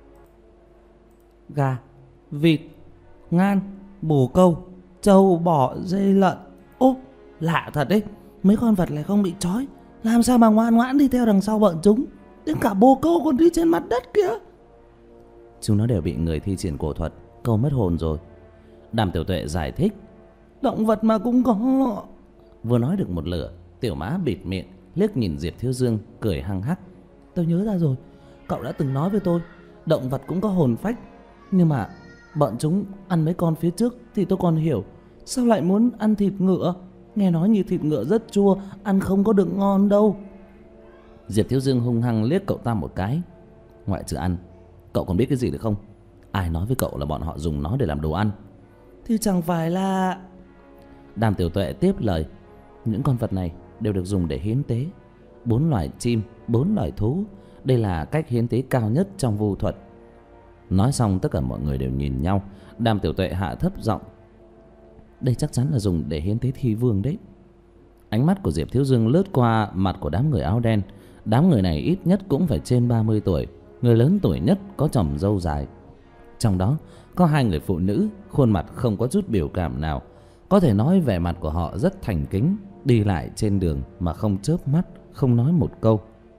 Speaker 2: Gà, vịt, ngan, bồ câu, trâu, bò, dê, lợn. Ô, lạ thật đấy, mấy con vật này không bị trói, làm sao mà ngoan ngoãn đi theo đằng sau bọn chúng. Đến cả bồ câu còn đi trên mặt đất kìa. Chúng nó đều bị người thi triển cổ thuật câu mất hồn rồi. Đàm Tiểu Tuệ giải thích. Động vật mà cũng có. Vừa nói được một lửa, Tiểu Mã bịt miệng, liếc nhìn Diệp Thiếu Dương, cười hăng hắc. Tôi nhớ ra rồi, cậu đã từng nói với tôi động vật cũng có hồn phách. Nhưng mà bọn chúng ăn mấy con phía trước thì tôi còn hiểu, sao lại muốn ăn thịt ngựa? Nghe nói như thịt ngựa rất chua, ăn không có được ngon đâu. Diệp Thiếu Dương hung hăng liếc cậu ta một cái. Ngoại trừ ăn, cậu còn biết cái gì được không? Ai nói với cậu là bọn họ dùng nó để làm đồ ăn? Thì chẳng phải là... Đàm Tiểu Tuệ tiếp lời. Những con vật này đều được dùng để hiến tế. Bốn loài chim, bốn loài thú. Đây là cách hiến tế cao nhất trong vu thuật. Nói xong tất cả mọi người đều nhìn nhau. Đàm Tiểu Tuệ hạ thấp giọng. Đây chắc chắn là dùng để hiến tế thi vương đấy. Ánh mắt của Diệp Thiếu Dương lướt qua mặt của đám người áo đen. Đám người này ít nhất cũng phải trên ba mươi tuổi. Người lớn tuổi nhất có chòm râu dài. Trong đó có hai người phụ nữ, khuôn mặt không có chút biểu cảm nào. Có thể nói vẻ mặt của họ rất thành kính, đi lại trên đường mà không chớp mắt, không nói một câu.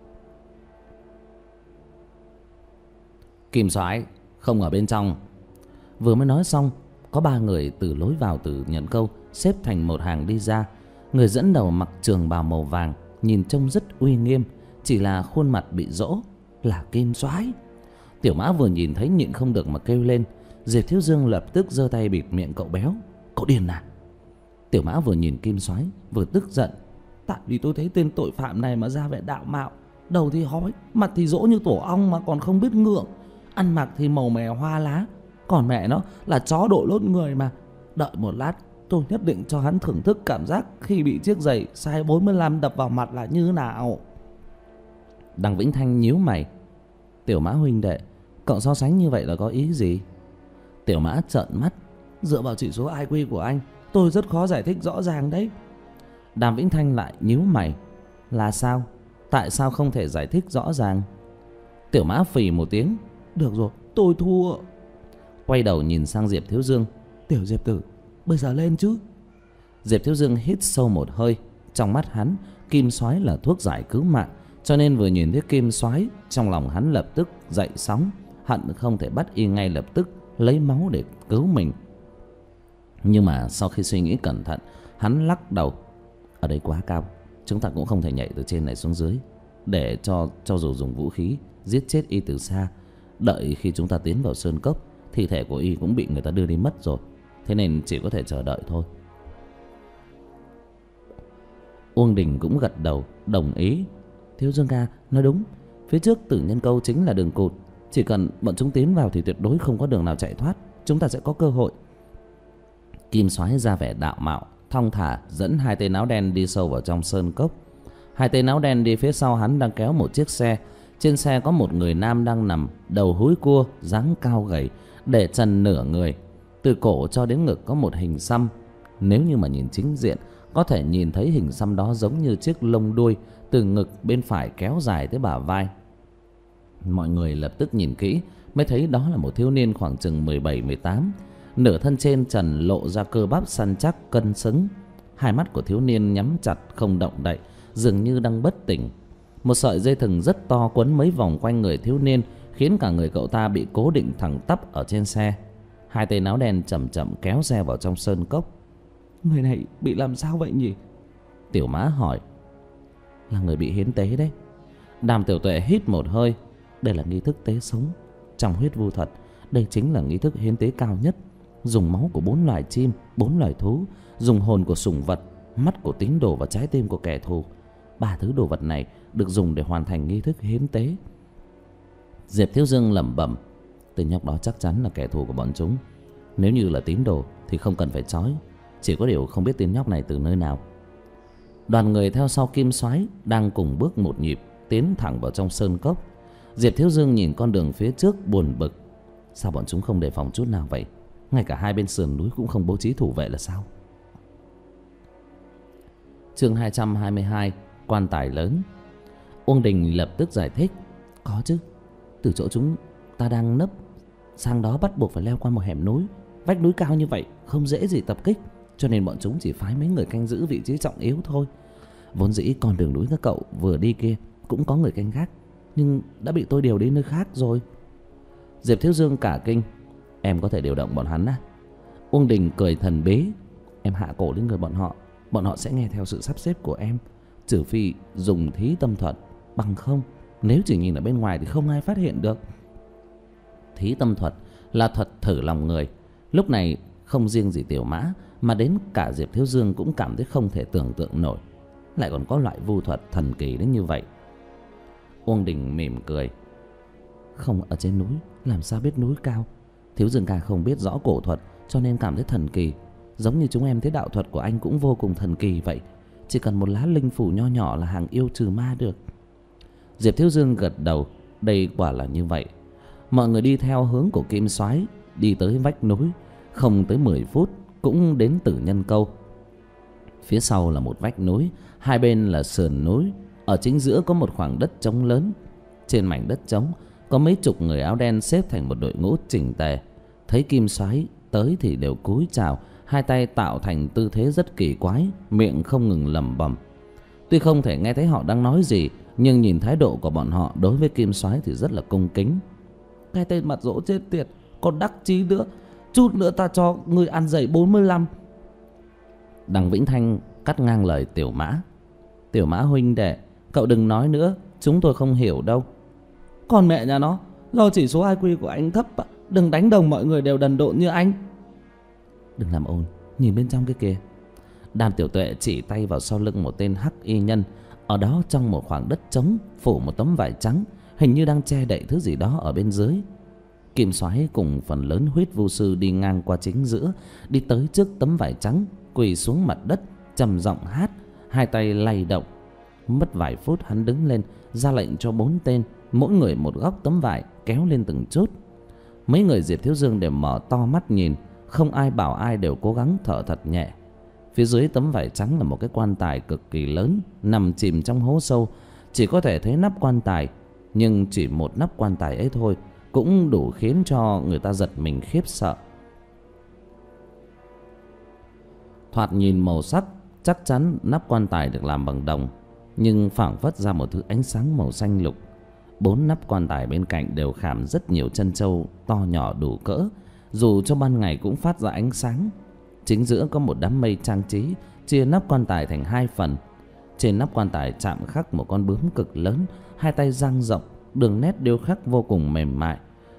Speaker 2: Kim Soái không ở bên trong. Vừa mới nói xong, có ba người từ lối vào Tử Nhân Câu xếp thành một hàng đi ra. Người dẫn đầu mặc trường bào màu vàng, nhìn trông rất uy nghiêm, chỉ là khuôn mặt bị rỗ, là Kim Soái. Tiểu Mã vừa nhìn thấy nhịn không được mà kêu lên. Diệp Thiếu Dương lập tức giơ tay bịt miệng cậu béo. Cậu điên à? Tiểu Mã vừa nhìn Kim Soái vừa tức giận. Tại vì tôi thấy tên tội phạm này mà ra vẻ đạo mạo, đầu thì hói, mặt thì rỗ như tổ ong mà còn không biết ngượng, ăn mặc thì màu mè hoa lá, còn mẹ nó là chó độ lốt người mà. Đợi một lát, tôi nhất định cho hắn thưởng thức cảm giác khi bị chiếc giày size bốn mươi lăm đập vào mặt là như nào. Đằng Vĩnh Thanh nhíu mày. Tiểu Mã huynh đệ, cậu so sánh như vậy là có ý gì? Tiểu Mã trợn mắt. Dựa vào chỉ số i kiu của anh, tôi rất khó giải thích rõ ràng đấy. Đàm Vĩnh Thanh lại nhíu mày. Là sao? Tại sao không thể giải thích rõ ràng? Tiểu Mã phì một tiếng. Được rồi, tôi thua. Quay đầu nhìn sang Diệp Thiếu Dương. Tiểu Diệp tử, bây giờ lên chứ. Diệp Thiếu Dương hít sâu một hơi. Trong mắt hắn, Kim Soái là thuốc giải cứu mạng, cho nên vừa nhìn thấy Kim Soái, trong lòng hắn lập tức dậy sóng, hận không thể bắt y ngay lập tức lấy máu để cứu mình. Nhưng mà sau khi suy nghĩ cẩn thận, hắn lắc đầu. Ở đây quá cao, chúng ta cũng không thể nhảy từ trên này xuống dưới. Để cho cho dù dùng vũ khí giết chết y từ xa, Đợi khi chúng ta tiến vào sơn cốc, thi thể của y cũng bị người ta đưa đi mất rồi, thế nên chỉ có thể chờ đợi thôi. Uông Đình cũng gật đầu đồng ý. Thiếu Dương ca nói đúng, phía trước Tử Nhân Câu chính là đường cụt, chỉ cần bọn chúng tiến vào thì tuyệt đối không có đường nào chạy thoát, chúng ta sẽ có cơ hội. Kim Soái ra vẻ đạo mạo, thong thả dẫn hai tên áo đen đi sâu vào trong sơn cốc. Hai tên áo đen đi phía sau hắn đang kéo một chiếc xe. Trên xe có một người nam đang nằm, đầu húi cua, dáng cao gầy, để trần nửa người. Từ cổ cho đến ngực có một hình xăm. Nếu như mà nhìn chính diện, có thể nhìn thấy hình xăm đó giống như chiếc lông đuôi từ ngực bên phải kéo dài tới bả vai. Mọi người lập tức nhìn kỹ mới thấy đó là một thiếu niên khoảng chừng mười bảy mười tám. Nửa thân trên trần lộ ra cơ bắp săn chắc cân xứng. Hai mắt của thiếu niên nhắm chặt không động đậy, dường như đang bất tỉnh. Một sợi dây thừng rất to quấn mấy vòng quanh người thiếu niên, khiến cả người cậu ta bị cố định thẳng tắp ở trên xe. Hai tên áo đen chậm chậm kéo xe vào trong sơn cốc.
Speaker 4: Người này bị làm sao vậy nhỉ?
Speaker 2: Tiểu Mã hỏi. Là người bị hiến tế đấy. Đàm Tiểu Tuệ hít một hơi. Đây là nghi thức tế sống trong huyết vu thuật. Đây chính là nghi thức hiến tế cao nhất. Dùng máu của bốn loài chim, bốn loài thú, dùng hồn của sủng vật, mắt của tín đồ và trái tim của kẻ thù. Ba thứ đồ vật này được dùng để hoàn thành nghi thức hiến tế. Diệp Thiếu Dương lẩm bẩm. Tên nhóc đó chắc chắn là kẻ thù của bọn chúng. Nếu như là tín đồ thì không cần phải trói, chỉ có điều không biết tên nhóc này từ nơi nào. Đoàn người theo sau Kim Soái đang cùng bước một nhịp tiến thẳng vào trong sơn cốc. Diệp Thiếu Dương nhìn con đường phía trước buồn bực. Sao bọn chúng không đề phòng chút nào vậy? Ngay cả hai bên sườn núi cũng không bố trí thủ vệ là sao? Chương hai trăm hai mươi hai, quan tài lớn. Uông Đình lập tức giải thích. Có chứ, từ chỗ chúng ta đang nấp sang đó bắt buộc phải leo qua một hẻm núi. Vách núi cao như vậy không dễ gì tập kích, cho nên bọn chúng chỉ phái mấy người canh giữ vị trí trọng yếu thôi. Vốn dĩ con đường núi các cậu vừa đi kia cũng có người canh gác, nhưng đã bị tôi điều đi nơi khác rồi. Diệp Thiếu Dương cả kinh. Em có thể điều động bọn hắn á? Uông Đình cười thần bí. Em hạ cổ lên người bọn họ, bọn họ sẽ nghe theo sự sắp xếp của em, trừ phi dùng thí tâm thuật. Bằng không, nếu chỉ nhìn ở bên ngoài thì không ai phát hiện được. Thí tâm thuật là thuật thử lòng người. Lúc này không riêng gì Tiểu Mã mà đến cả Diệp Thiếu Dương cũng cảm thấy không thể tưởng tượng nổi. Lại còn có loại vu thuật thần kỳ đến như vậy. Uông Đình mỉm cười. Không ở trên núi làm sao biết núi cao. Thiếu Dương ca không biết rõ cổ thuật cho nên cảm thấy thần kỳ. Giống như chúng em thấy đạo thuật của anh cũng vô cùng thần kỳ vậy. Chỉ cần một lá linh phủ nho nhỏ là hàng yêu trừ ma được. Diệp Thiếu Dương gật đầu. Đây quả là như vậy. Mọi người đi theo hướng của Kim Soái đi tới vách núi. Không tới mười phút cũng đến Tử Nhân Câu. Phía sau là một vách núi, hai bên là sườn núi. Ở chính giữa có một khoảng đất trống lớn. Trên mảnh đất trống có mấy chục người áo đen xếp thành một đội ngũ chỉnh tề. Thấy Kim Soái tới thì đều cúi chào, hai tay tạo thành tư thế rất kỳ quái, miệng không ngừng lẩm bẩm. Tuy không thể nghe thấy họ đang nói gì, nhưng nhìn thái độ của bọn họ đối với Kim Soái thì rất là cung kính. Cái tên mặt dỗ chết tiệt, còn đắc chí nữa, chút nữa ta cho người ăn giày bốn mươi lăm. Đằng Vĩnh Thanh cắt ngang lời Tiểu Mã. Tiểu Mã huynh đệ, cậu đừng nói nữa, chúng tôi không hiểu đâu. Còn mẹ nhà nó, do chỉ số i kiu của anh thấp, đừng đánh đồng mọi người đều đần độn như anh. Đừng làm ồn, nhìn bên trong cái kìa. Đàm Tiểu Tuệ chỉ tay vào sau lưng một tên hắc y nhân. Ở đó trong một khoảng đất trống phủ một tấm vải trắng, hình như đang che đậy thứ gì đó ở bên dưới. Kim Soái cùng phần lớn huyết vu sư đi ngang qua chính giữa, đi tới trước tấm vải trắng, quỳ xuống mặt đất, trầm giọng hát, hai tay lay động. Mất vài phút hắn đứng lên, ra lệnh cho bốn tên, mỗi người một góc tấm vải kéo lên từng chút. Mấy người Diệp Thiếu Dương đều mở to mắt nhìn, không ai bảo ai, đều cố gắng thở thật nhẹ. Phía dưới tấm vải trắng là một cái quan tài cực kỳ lớn, nằm chìm trong hố sâu. Chỉ có thể thấy nắp quan tài, nhưng chỉ một nắp quan tài ấy thôi cũng đủ khiến cho người ta giật mình khiếp sợ. Thoạt nhìn màu sắc chắc chắn nắp quan tài được làm bằng đồng, nhưng phảng phất ra một thứ ánh sáng màu xanh lục. Bốn nắp quan tài bên cạnh đều khảm rất nhiều chân trâu to nhỏ đủ cỡ, dù cho ban ngày cũng phát ra ánh sáng. Chính giữa có một đám mây trang trí, chia nắp quan tài thành hai phần. Trên nắp quan tài chạm khắc một con bướm cực lớn, hai tay dang rộng, đường nét điêu khắc vô cùng mềm mại.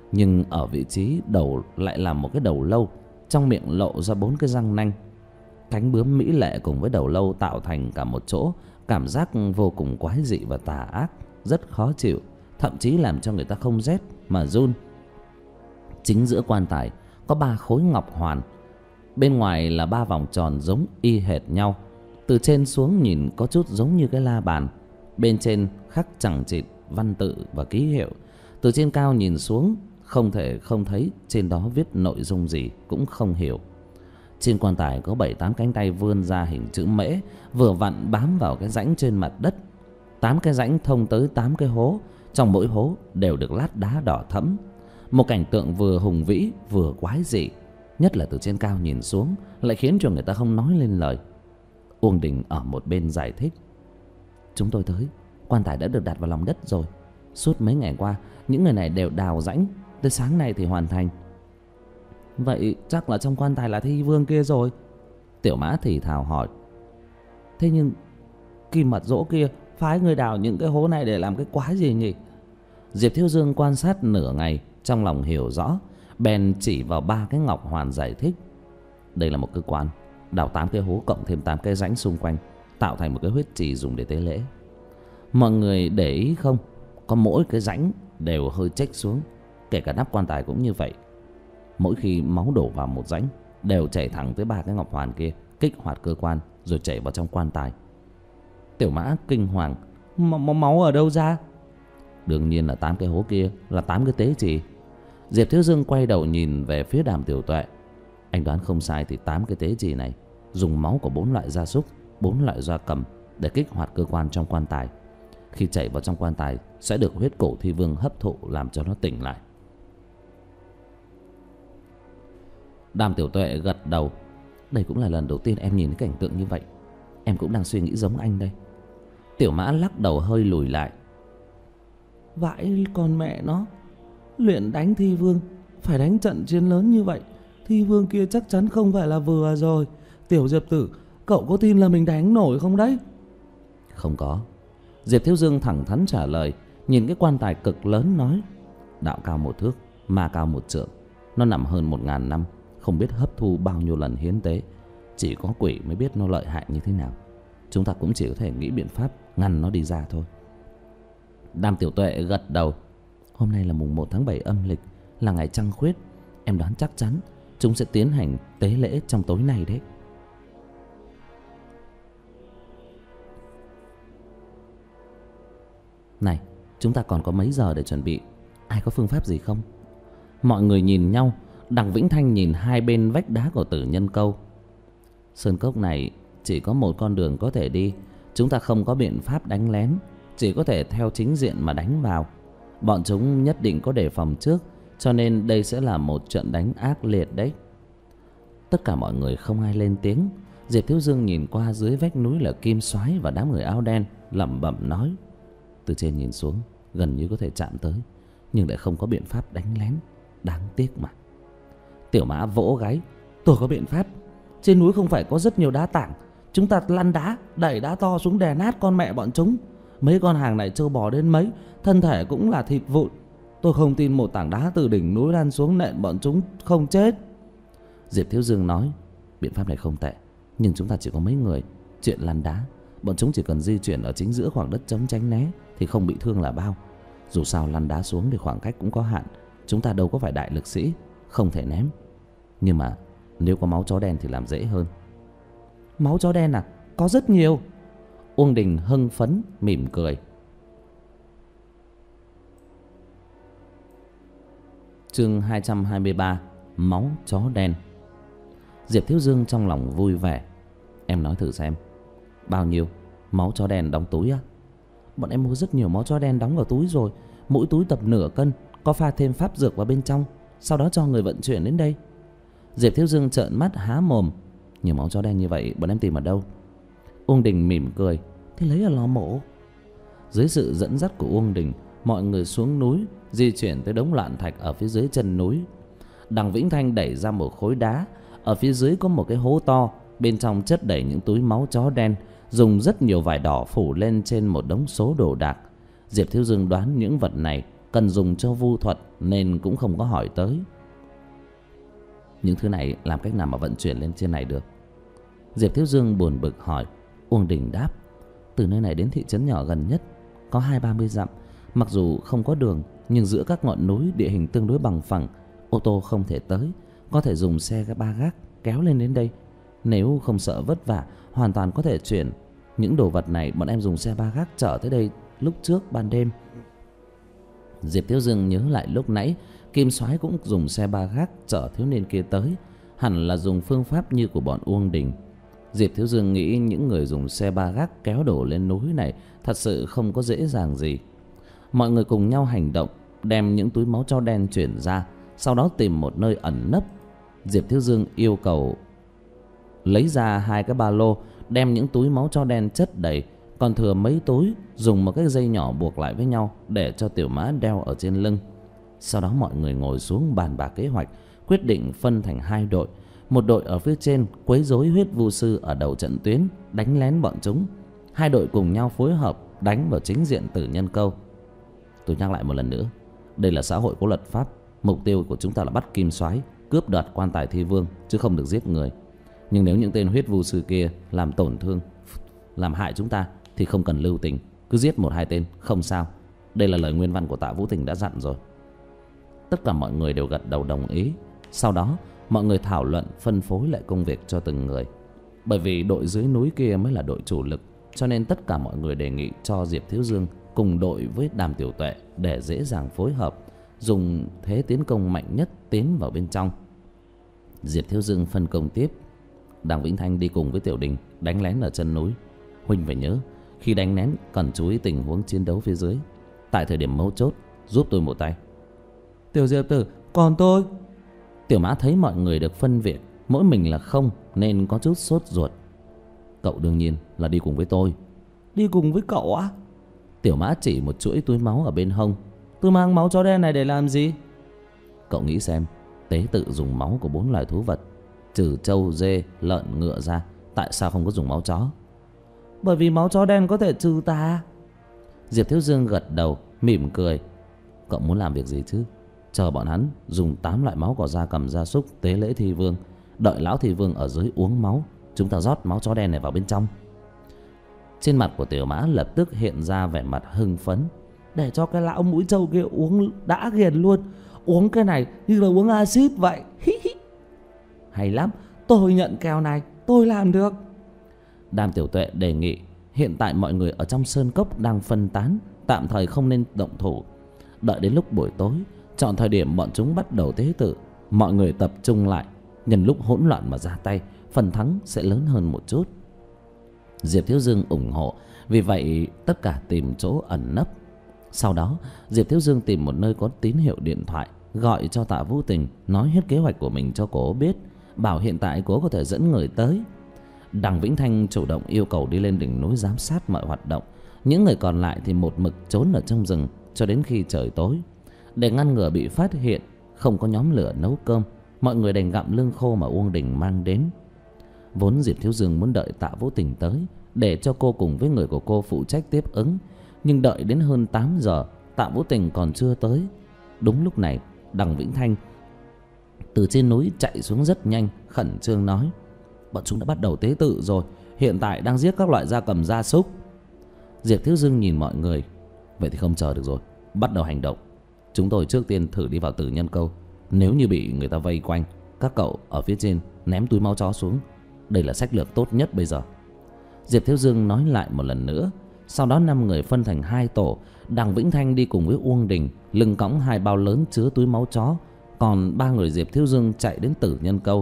Speaker 2: Nhưng ở vị trí đầu lại là một cái đầu lâu, trong miệng lộ ra bốn cái răng nanh. Cánh bướm mỹ lệ cùng với đầu lâu tạo thành cả một chỗ, cảm giác vô cùng quái dị và tà ác, rất khó chịu, thậm chí làm cho người ta không rét mà run. Chính giữa quan tài có ba khối ngọc hoàn, bên ngoài là ba vòng tròn giống y hệt nhau. Từ trên xuống nhìn có chút giống như cái la bàn, bên trên khắc chằng chịt văn tự và ký hiệu. Từ trên cao nhìn xuống không thể không thấy trên đó viết nội dung gì cũng không hiểu. Trên quan tài có bảy tám cánh tay vươn ra hình chữ mễ, vừa vặn bám vào cái rãnh trên mặt đất. Tám cái rãnh thông tới tám cái hố, trong mỗi hố đều được lát đá đỏ thẫm. Một cảnh tượng vừa hùng vĩ vừa quái dị, nhất là từ trên cao nhìn xuống lại khiến cho người ta không nói lên lời. Uông Đình ở một bên giải thích: chúng tôi tới, quan tài đã được đặt vào lòng đất rồi. Suốt mấy ngày qua những người này đều đào rãnh, tới sáng nay thì hoàn thành. Vậy chắc là trong quan tài là thi vương kia rồi. Tiểu Mã thì thào hỏi: thế nhưng Kim Mật Dỗ kia phái người đào những cái hố này để làm cái quái gì nhỉ? Diệp Thiếu Dương quan sát nửa ngày, trong lòng hiểu rõ, bèn chỉ vào ba cái ngọc hoàn giải thích: đây là một cơ quan, đào tám cái hố cộng thêm tám cái rãnh xung quanh, tạo thành một cái huyết trì dùng để tế lễ. Mọi người để ý không, có mỗi cái rãnh đều hơi chếch xuống, kể cả nắp quan tài cũng như vậy. Mỗi khi máu đổ vào một rãnh đều chảy thẳng tới ba cái ngọc hoàn kia, kích hoạt cơ quan rồi chảy vào trong quan tài. Tiểu Mã kinh hoàng: M- máu ở đâu ra? Đương nhiên là tám cái hố kia là tám cái tế trì. Diệp Thiếu Dương quay đầu nhìn về phía Đàm Tiểu Tuệ: anh đoán không sai thì tám cái tế trì này dùng máu của bốn loại gia súc, bốn loại gia cầm để kích hoạt cơ quan trong quan tài. Khi chảy vào trong quan tài sẽ được huyết cổ thi vương hấp thụ, làm cho nó tỉnh lại. Đàm Tiểu Tuệ gật đầu: đây cũng là lần đầu tiên em nhìn thấy cảnh tượng như vậy. Em cũng đang suy nghĩ giống anh đây. Tiểu Mã lắc đầu hơi lùi lại: vãi con mẹ nó, luyện đánh thi vương phải đánh trận chiến lớn như vậy, thi vương kia chắc chắn không phải là vừa rồi. Tiểu Diệp tử, cậu có tin là mình đánh nổi không đấy? Không có. Diệp Thiếu Dương thẳng thắn trả lời, nhìn cái quan tài cực lớn nói: đạo cao một thước, ma cao một trượng, nó nằm hơn một ngàn năm, không biết hấp thu bao nhiêu lần hiến tế. Chỉ có quỷ mới biết nó lợi hại như thế nào. Chúng ta cũng chỉ có thể nghĩ biện pháp ngăn nó đi ra thôi. Đàm Tiểu Tuệ gật đầu: hôm nay là mùng một tháng bảy âm lịch, là ngày trăng khuyết. Em đoán chắc chắn chúng sẽ tiến hành tế lễ trong tối nay đấy. Này, chúng ta còn có mấy giờ để chuẩn bị? Ai có phương pháp gì không? Mọi người nhìn nhau. Đặng Vĩnh Thanh nhìn hai bên vách đá của Tử Nhân Câu: sơn cốc này chỉ có một con đường có thể đi. Chúng ta không có biện pháp đánh lén, chỉ có thể theo chính diện mà đánh vào. Bọn chúng nhất định có đề phòng trước, cho nên đây sẽ là một trận đánh ác liệt đấy. Tất cả mọi người không ai lên tiếng. Diệp Thiếu Dương nhìn qua dưới vách núi là Kim Soái và đám người áo đen, lẩm bẩm nói: từ trên nhìn xuống gần như có thể chạm tới, nhưng lại không có biện pháp đánh lén. Đáng tiếc mà. Tiểu Mã vỗ gáy: tôi có biện pháp. Trên núi không phải có rất nhiều đá tảng, chúng ta lăn đá, đẩy đá to xuống đè nát con mẹ bọn chúng. Mấy con hàng này trâu bò đến mấy, thân thể cũng là thịt vụn. Tôi không tin một tảng đá từ đỉnh núi lăn xuống nện bọn chúng không chết. Diệp Thiếu Dương nói: biện pháp này không tệ, nhưng chúng ta chỉ có mấy người. Chuyện lăn đá, bọn chúng chỉ cần di chuyển ở chính giữa khoảng đất trống tránh né thì không bị thương là bao. Dù sao lăn đá xuống thì khoảng cách cũng có hạn, chúng ta đâu có phải đại lực sĩ, không thể ném. Nhưng mà nếu có máu chó đen thì làm dễ hơn. Máu chó đen à? Có rất nhiều. Uông Đình hưng phấn mỉm cười. Chương hai trăm hai mươi ba: máu chó đen. Diệp Thiếu Dương trong lòng vui vẻ: em nói thử xem, bao nhiêu máu chó đen đóng túi á? Bọn em mua rất nhiều máu chó đen đóng vào túi rồi, mỗi túi tập nửa cân, có pha thêm pháp dược vào bên trong, sau đó cho người vận chuyển đến đây. Diệp Thiếu Dương trợn mắt há mồm: nhiều máu chó đen như vậy bọn em tìm ở đâu? Uông Đình mỉm cười: thế lấy ở lò mổ. Dưới sự dẫn dắt của Uông Đình, mọi người xuống núi, di chuyển tới đống loạn thạch ở phía dưới chân núi. Đặng Vĩnh Thanh đẩy ra một khối đá, ở phía dưới có một cái hố to, bên trong chất đầy những túi máu chó đen, dùng rất nhiều vải đỏ phủ lên trên một đống số đồ đạc. Diệp Thiếu Dương đoán những vật này cần dùng cho vu thuật nên cũng không có hỏi tới. Những thứ này làm cách nào mà vận chuyển lên trên này được? Diệp Thiếu Dương buồn bực hỏi. Uông Đình đáp: từ nơi này đến thị trấn nhỏ gần nhất có hai ba mươi dặm. Mặc dù không có đường, nhưng giữa các ngọn núi địa hình tương đối bằng phẳng, ô tô không thể tới, có thể dùng xe ba gác kéo lên đến đây. Nếu không sợ vất vả, hoàn toàn có thể chuyển. Những đồ vật này bọn em dùng xe ba gác chở tới đây lúc trước ban đêm. Diệp Thiếu Dương nhớ lại lúc nãy Kim Soái cũng dùng xe ba gác chở thiếu niên kia tới, hẳn là dùng phương pháp như của bọn Uông Đình. Diệp Thiếu Dương nghĩ những người dùng xe ba gác kéo đổ lên núi này thật sự không có dễ dàng gì. Mọi người cùng nhau hành động, đem những túi máu chó đen chuyển ra, sau đó tìm một nơi ẩn nấp. Diệp Thiếu Dương yêu cầu lấy ra hai cái ba lô, đem những túi máu chó đen chất đầy, còn thừa mấy túi dùng một cái dây nhỏ buộc lại với nhau để cho Tiểu Mã đeo ở trên lưng. Sau đó mọi người ngồi xuống bàn bạc kế hoạch, quyết định phân thành hai đội. Một đội ở phía trên quấy rối huyết vu sư ở đầu trận tuyến, đánh lén bọn chúng. Hai đội cùng nhau phối hợp đánh vào chính diện Tử Nhân Câu. Tôi nhắc lại một lần nữa, đây là xã hội có luật pháp. Mục tiêu của chúng ta là bắt Kim Soái, cướp đoạt quan tài thi vương, chứ không được giết người. Nhưng nếu những tên huyết vu sư kia làm tổn thương, làm hại chúng ta thì không cần lưu tình, cứ giết một hai tên không sao. Đây là lời nguyên văn của Tạ Vũ Tình đã dặn rồi. Tất cả mọi người đều gật đầu đồng ý. Sau đó mọi người thảo luận phân phối lại công việc cho từng người. Bởi vì đội dưới núi kia mới là đội chủ lực, cho nên tất cả mọi người đề nghị cho Diệp Thiếu Dương cùng đội với Đàm Tiểu Tuệ để dễ dàng phối hợp, dùng thế tiến công mạnh nhất tiến vào bên trong. Diệp Thiếu Dương phân công tiếp. Đặng Vĩnh Thanh đi cùng với Tiểu Đình đánh lén ở chân núi. Huynh phải nhớ, khi đánh lén cần chú ý tình huống chiến đấu phía dưới. Tại thời điểm mấu chốt giúp tôi một tay.
Speaker 4: Tiểu Diệp tử, còn tôi?
Speaker 2: Tiểu Mã thấy mọi người được phân việc, mỗi mình là không, nên có chút sốt ruột. Cậu đương nhiên là đi cùng với tôi.
Speaker 4: Đi cùng với cậu á?
Speaker 2: Tiểu Mã chỉ một chuỗi túi máu ở bên hông.
Speaker 4: Tôi mang máu chó đen này để làm gì?
Speaker 2: Cậu nghĩ xem, tế tự dùng máu của bốn loài thú vật, trừ trâu, dê, lợn, ngựa ra, tại sao không có dùng máu chó?
Speaker 4: Bởi vì máu chó đen có thể trừ tà.
Speaker 2: Diệp Thiếu Dương gật đầu, mỉm cười. Cậu muốn làm việc gì chứ? Chờ bọn hắn dùng tám loại máu của gia cầm gia súc tế lễ thi vương, đợi lão thi vương ở dưới uống máu, chúng ta rót máu chó đen này vào bên trong. Trên mặt của Tiểu Mã lập tức hiện ra vẻ mặt hưng phấn.
Speaker 4: Để cho cái lão mũi trâu kia uống đã ghiền luôn. Uống cái này như là uống axit vậy. Hay lắm, tôi nhận kèo này, tôi làm được.
Speaker 2: Đàm Tiểu Tuệ đề nghị. Hiện tại mọi người ở trong sơn cốc đang phân tán, tạm thời không nên động thủ. Đợi đến lúc buổi tối, chọn thời điểm bọn chúng bắt đầu tế tự, mọi người tập trung lại, nhân lúc hỗn loạn mà ra tay, phần thắng sẽ lớn hơn một chút. Diệp Thiếu Dương ủng hộ, vì vậy tất cả tìm chỗ ẩn nấp. Sau đó Diệp Thiếu Dương tìm một nơi có tín hiệu điện thoại, gọi cho Tạ Vũ Tình, nói hết kế hoạch của mình cho cô biết, bảo hiện tại cô có thể dẫn người tới. Đằng Vĩnh Thanh chủ động yêu cầu đi lên đỉnh núi giám sát mọi hoạt động. Những người còn lại thì một mực trốn ở trong rừng cho đến khi trời tối. Để ngăn ngừa bị phát hiện, không có nhóm lửa nấu cơm, mọi người đành gặm lương khô mà Uông Đình mang đến. Vốn Diệp Thiếu Dương muốn đợi Tạ Vũ Tình tới để cho cô cùng với người của cô phụ trách tiếp ứng, nhưng đợi đến hơn tám giờ Tạ Vũ Tình còn chưa tới. Đúng lúc này Đằng Vĩnh Thanh từ trên núi chạy xuống rất nhanh, khẩn trương nói: bọn chúng đã bắt đầu tế tự rồi, hiện tại đang giết các loại gia cầm gia súc. Diệp Thiếu Dương nhìn mọi người: vậy thì không chờ được rồi, bắt đầu hành động. Chúng tôi trước tiên thử đi vào Tử Nhân Câu. Nếu như bị người ta vây quanh, các cậu ở phía trên ném túi máu chó xuống. Đây là sách lược tốt nhất bây giờ. Diệp Thiếu Dương nói lại một lần nữa. Sau đó năm người phân thành hai tổ. Đằng Vĩnh Thanh đi cùng với Uông Đình, lưng cõng hai bao lớn chứa túi máu chó. Còn ba người Diệp Thiếu Dương chạy đến Tử Nhân Câu.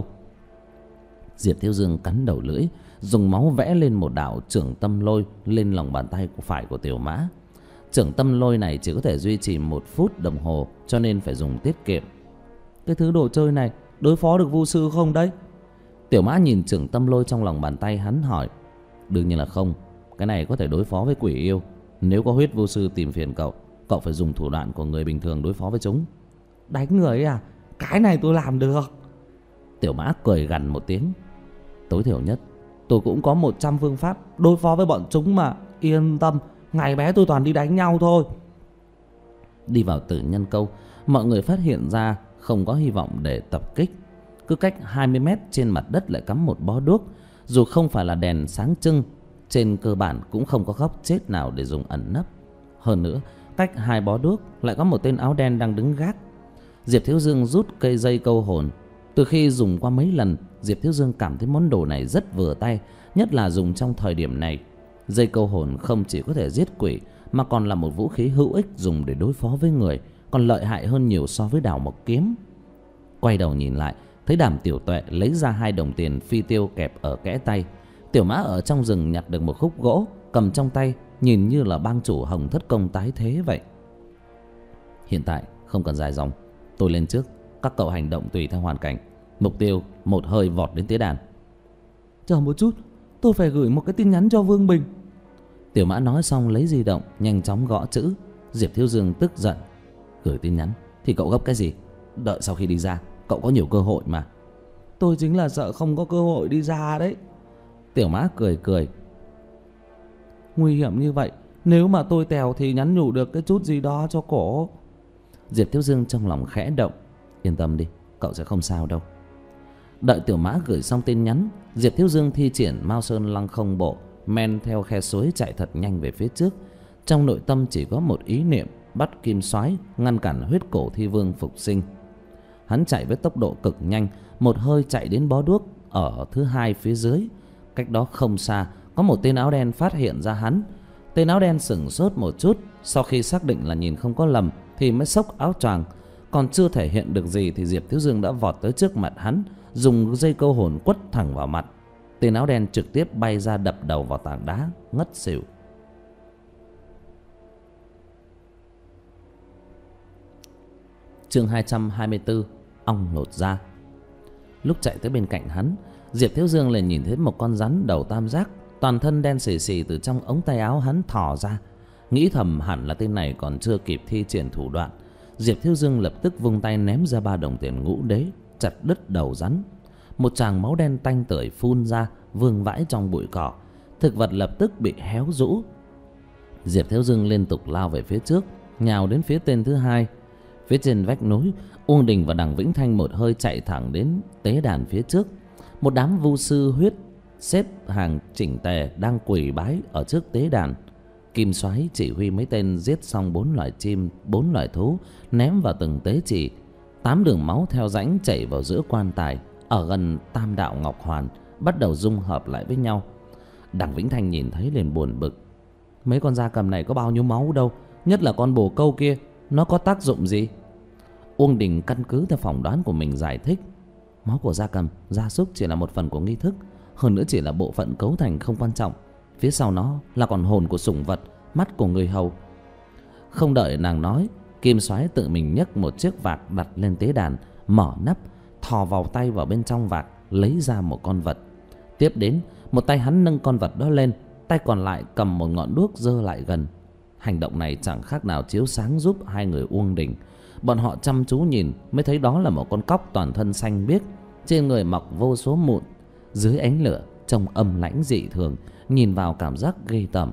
Speaker 2: Diệp Thiếu Dương cắn đầu lưỡi, dùng máu vẽ lên một đạo trưởng tâm lôi lên lòng bàn tay của phải của Tiểu Mã. Trưởng tâm lôi này chỉ có thể duy trì một phút đồng hồ, cho nên phải dùng tiết kiệm.
Speaker 4: Cái thứ đồ chơi này đối phó được vu sư không đấy?
Speaker 2: Tiểu Mã nhìn trưởng tâm lôi trong lòng bàn tay hắn hỏi. Đương nhiên là không. Cái này có thể đối phó với quỷ yêu. Nếu có huyết vu sư tìm phiền cậu, cậu phải dùng thủ đoạn của người bình thường đối phó với chúng.
Speaker 4: Đánh người à? Cái này tôi làm được.
Speaker 2: Tiểu Mã cười gằn một tiếng. Tối thiểu nhất
Speaker 4: tôi cũng có một trăm phương pháp đối phó với bọn chúng mà. Yên tâm, ngày bé tôi toàn đi đánh nhau thôi.
Speaker 2: Đi vào tử nhân câu, mọi người phát hiện ra không có hy vọng để tập kích. Cứ cách hai mươi mét trên mặt đất lại cắm một bó đuốc. Dù không phải là đèn sáng trưng, trên cơ bản cũng không có góc chết nào để dùng ẩn nấp. Hơn nữa, cách hai bó đuốc lại có một tên áo đen đang đứng gác. Diệp Thiếu Dương rút cây dây câu hồn. Từ khi dùng qua mấy lần, Diệp Thiếu Dương cảm thấy món đồ này rất vừa tay, nhất là dùng trong thời điểm này. Dây câu hồn không chỉ có thể giết quỷ, mà còn là một vũ khí hữu ích dùng để đối phó với người, còn lợi hại hơn nhiều so với đào mộc kiếm. Quay đầu nhìn lại, thấy Đàm Tiểu Tuệ lấy ra hai đồng tiền phi tiêu kẹp ở kẽ tay. Tiểu Mã ở trong rừng nhặt được một khúc gỗ, cầm trong tay, nhìn như là bang chủ Hồng Thất Công tái thế vậy. Hiện tại không cần dài dòng, tôi lên trước, các cậu hành động tùy theo hoàn cảnh. Mục tiêu một hơi vọt đến tế đàn.
Speaker 4: Chờ một chút, tôi phải gửi một cái tin nhắn cho Vương Bình.
Speaker 2: Tiểu Mã nói xong lấy di động nhanh chóng gõ chữ. Diệp Thiếu Dương tức giận. Gửi tin nhắn thì cậu gấp cái gì? Đợi sau khi đi ra, cậu có nhiều cơ hội mà.
Speaker 4: Tôi chính là sợ không có cơ hội đi ra đấy.
Speaker 2: Tiểu Mã cười cười.
Speaker 4: Nguy hiểm như vậy, nếu mà tôi tèo thì nhắn nhủ được cái chút gì đó cho cổ.
Speaker 2: Diệp Thiếu Dương trong lòng khẽ động. Yên tâm đi, cậu sẽ không sao đâu. Đợi Tiểu Mã gửi xong tin nhắn, Diệp Thiếu Dương thi triển Mao Sơn Lăng Không Bộ, men theo khe suối chạy thật nhanh về phía trước. Trong nội tâm chỉ có một ý niệm: bắt Kim Soái, ngăn cản huyết cổ thi vương phục sinh. Hắn chạy với tốc độ cực nhanh, một hơi chạy đến bó đuốc ở thứ hai phía dưới. Cách đó không xa, có một tên áo đen phát hiện ra hắn. Tên áo đen sửng sốt một chút, sau khi xác định là nhìn không có lầm thì mới xốc áo choàng. Còn chưa thể hiện được gì thì Diệp Thiếu Dương đã vọt tới trước mặt hắn, dùng dây câu hồn quất thẳng vào mặt. Tên áo đen trực tiếp bay ra đập đầu vào tảng đá, ngất xỉu. Chương hai trăm hai mươi tư, ong lột da. Lúc chạy tới bên cạnh hắn, Diệp Thiếu Dương liền nhìn thấy một con rắn đầu tam giác, toàn thân đen xì xì từ trong ống tay áo hắn thò ra. Nghĩ thầm hẳn là tên này còn chưa kịp thi triển thủ đoạn. Diệp Thiếu Dương lập tức vung tay ném ra ba đồng tiền ngũ đế, chặt đứt đầu rắn. Một tràng máu đen tanh tưởi phun ra, vương vãi trong bụi cỏ. Thực vật lập tức bị héo rũ. Diệp Thiếu Dương liên tục lao về phía trước, nhào đến phía tên thứ hai. Phía trên vách núi, Uông Đình và Đằng Vĩnh Thanh một hơi chạy thẳng đến tế đàn phía trước. Một đám vu sư huyết xếp hàng chỉnh tề đang quỳ bái ở trước tế đàn. Kim Soái chỉ huy mấy tên giết xong bốn loài chim, bốn loài thú, ném vào từng tế chỉ. Tám đường máu theo rãnh chảy vào giữa quan tài ở gần Tam Đạo Ngọc Hoàn, bắt đầu dung hợp lại với nhau. Đằng Vĩnh Thanh nhìn thấy liền buồn bực. Mấy con gia cầm này có bao nhiêu máu đâu, nhất là con bồ câu kia, nó có tác dụng gì? Uông Đình căn cứ theo phỏng đoán của mình giải thích. Máu của gia cầm, gia súc chỉ là một phần của nghi thức, hơn nữa chỉ là bộ phận cấu thành không quan trọng. Phía sau nó là còn hồn của sủng vật, mắt của người hầu. Không đợi nàng nói, Kim Soái tự mình nhấc một chiếc vạc đặt lên tế đàn, mở nắp, thò vào tay vào bên trong vạc, lấy ra một con vật. Tiếp đến, một tay hắn nâng con vật đó lên, tay còn lại cầm một ngọn đuốc giơ lại gần. Hành động này chẳng khác nào chiếu sáng giúp hai người Uông Đình. Bọn họ chăm chú nhìn mới thấy đó là một con cóc toàn thân xanh biếc, trên người mọc vô số mụn, dưới ánh lửa trông âm lãnh dị thường, nhìn vào cảm giác ghê tởm.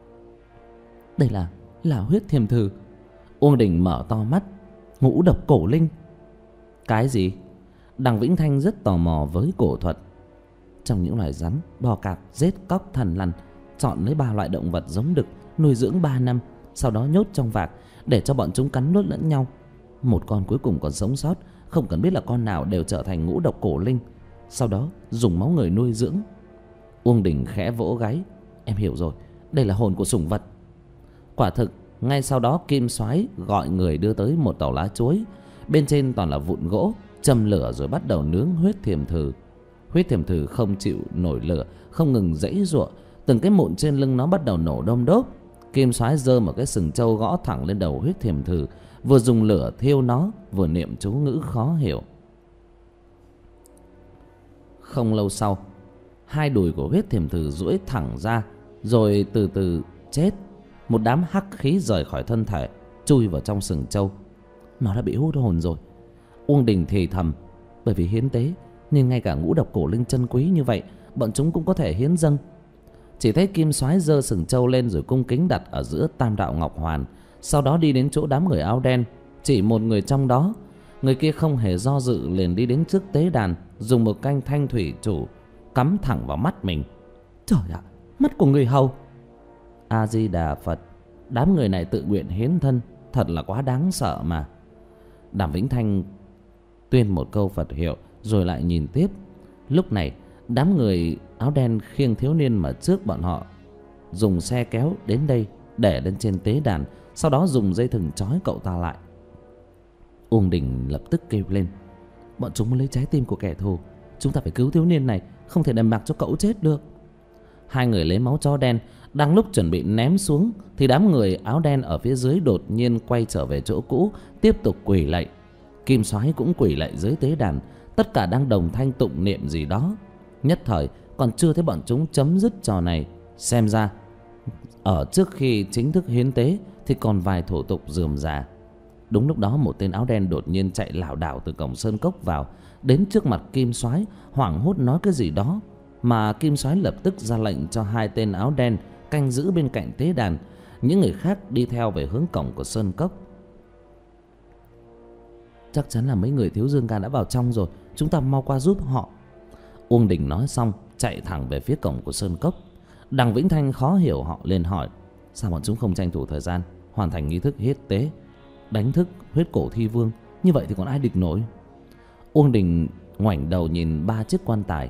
Speaker 2: Đây là là huyết thiềm thử. Uông Đình mở to mắt. Ngũ độc cổ linh. Cái gì? Đằng Vĩnh Thanh rất tò mò với cổ thuật. Trong những loài rắn, bò cạp, rết, cóc, thằn lằn, chọn lấy ba loại động vật giống đực, nuôi dưỡng ba năm, sau đó nhốt trong vạc để cho bọn chúng cắn nuốt lẫn nhau. Một con cuối cùng còn sống sót, không cần biết là con nào, đều trở thành ngũ độc cổ linh, sau đó dùng máu người nuôi dưỡng. Uông Đình khẽ vỗ gáy. Em hiểu rồi, đây là hồn của sủng vật. Quả thực, ngay sau đó Kim Soái gọi người đưa tới một tàu lá chuối, bên trên toàn là vụn gỗ, châm lửa rồi bắt đầu nướng huyết thiềm thử. Huyết thiềm thử không chịu nổi lửa, không ngừng giãy giụa, từng cái mụn trên lưng nó bắt đầu nổ đom đốp. Kim Soái giơ một cái sừng trâu gõ thẳng lên đầu huyết thiềm thử, vừa dùng lửa thiêu nó, vừa niệm chú ngữ khó hiểu. Không lâu sau, hai đùi của huyết thiềm thử duỗi thẳng ra, rồi từ từ chết. Một đám hắc khí rời khỏi thân thể, chui vào trong sừng trâu. Nó đã bị hút hồn rồi. Uông Đình thì thầm. Bởi vì hiến tế nên ngay cả ngũ độc cổ linh chân quý như vậy, bọn chúng cũng có thể hiến dâng. Chỉ thấy Kim Soái giơ sừng trâu lên rồi cung kính đặt ở giữa Tam Đạo Ngọc Hoàn, Sau đó đi đến chỗ đám người áo đen. Chỉ một người trong đó. Người kia không hề do dự liền đi đến trước tế đàn, dùng một canh thanh thủy chủ cắm thẳng vào mắt mình.
Speaker 4: Trời ạ, mắt của người hầu.
Speaker 2: A Di Đà Phật. Đám người này tự nguyện hiến thân, thật là quá đáng sợ mà. Đàm Vĩnh Thanh tuyên một câu Phật hiệu rồi lại nhìn tiếp. Lúc này đám người áo đen khiêng thiếu niên mà trước bọn họ dùng xe kéo đến đây, để lên trên tế đàn, sau đó dùng dây thừng trói cậu ta lại. Uông Đình lập tức kêu lên:
Speaker 4: bọn chúng muốn lấy trái tim của kẻ thù, chúng ta phải cứu thiếu niên này, không thể để mặc cho cậu chết được.
Speaker 2: Hai người lấy máu chó đen đang lúc chuẩn bị ném xuống thì đám người áo đen ở phía dưới đột nhiên quay trở về chỗ cũ, tiếp tục quỳ lạy. Kim Soái cũng quỳ lạy dưới tế đàn, tất cả đang đồng thanh tụng niệm gì đó. Nhất thời còn chưa thấy bọn chúng chấm dứt trò này. Xem ra ở trước khi chính thức hiến tế thì còn vài thủ tục rườm rà. Đúng lúc đó một tên áo đen đột nhiên chạy lảo đảo từ cổng sơn cốc vào, đến trước mặt Kim Soái, hoảng hốt nói cái gì đó, mà Kim Soái lập tức ra lệnh cho hai tên áo đen canh giữ bên cạnh tế đàn, những người khác đi theo về hướng cổng của sơn cốc.
Speaker 4: Chắc chắn là mấy người thiếu dương ca đã vào trong rồi, chúng ta mau qua giúp họ.
Speaker 2: Uông Đình nói xong chạy thẳng về phía cổng của sơn cốc. Đằng Vĩnh Thanh khó hiểu họ liền hỏi:
Speaker 4: sao bọn chúng không tranh thủ thời gian hoàn thành nghi thức hiến tế, đánh thức huyết cổ thi vương, như vậy thì còn ai địch nổi?
Speaker 2: Uông Đình ngoảnh đầu nhìn ba chiếc quan tài.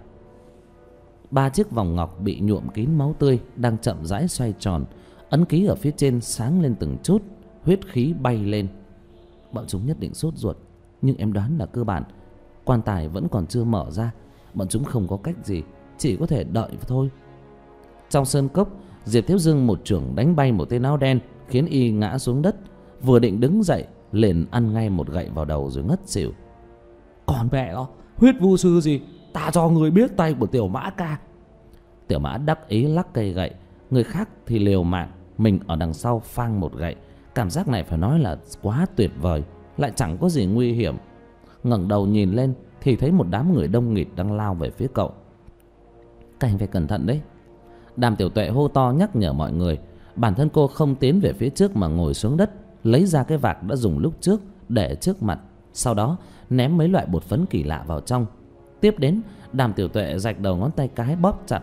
Speaker 2: Ba chiếc vòng ngọc bị nhuộm kín máu tươi đang chậm rãi xoay tròn, ấn ký ở phía trên sáng lên từng chút, huyết khí bay lên.
Speaker 4: Bọn chúng nhất định sốt ruột, nhưng em đoán là cơ bản quan tài vẫn còn chưa mở ra, bọn chúng không có cách gì, chỉ có thể đợi thôi.
Speaker 2: Trong sơn cốc, Diệp Thiếu Dương một chưởng đánh bay một tên áo đen, khiến y ngã xuống đất. Vừa định đứng dậy, liền ăn ngay một gậy vào đầu rồi ngất xỉu.
Speaker 4: Còn mẹ nó, huyết vu sư gì, ta cho người biết tay của Tiểu Mã ca.
Speaker 2: Tiểu Mã đắc ý lắc cây gậy, người khác thì liều mạng, mình ở đằng sau phang một gậy. Cảm giác này phải nói là quá tuyệt vời, lại chẳng có gì nguy hiểm. Ngẩng đầu nhìn lên thì thấy một đám người đông nghịt đang lao về phía cậu.
Speaker 4: Các anh phải cẩn thận đấy.
Speaker 2: Đàm Tiểu Tuệ hô to nhắc nhở mọi người. Bản thân cô không tiến về phía trước mà ngồi xuống đất, lấy ra cái vạc đã dùng lúc trước để trước mặt, sau đó ném mấy loại bột phấn kỳ lạ vào trong. Tiếp đến, Đàm Tiểu Tuệ rạch đầu ngón tay cái bóp chặt,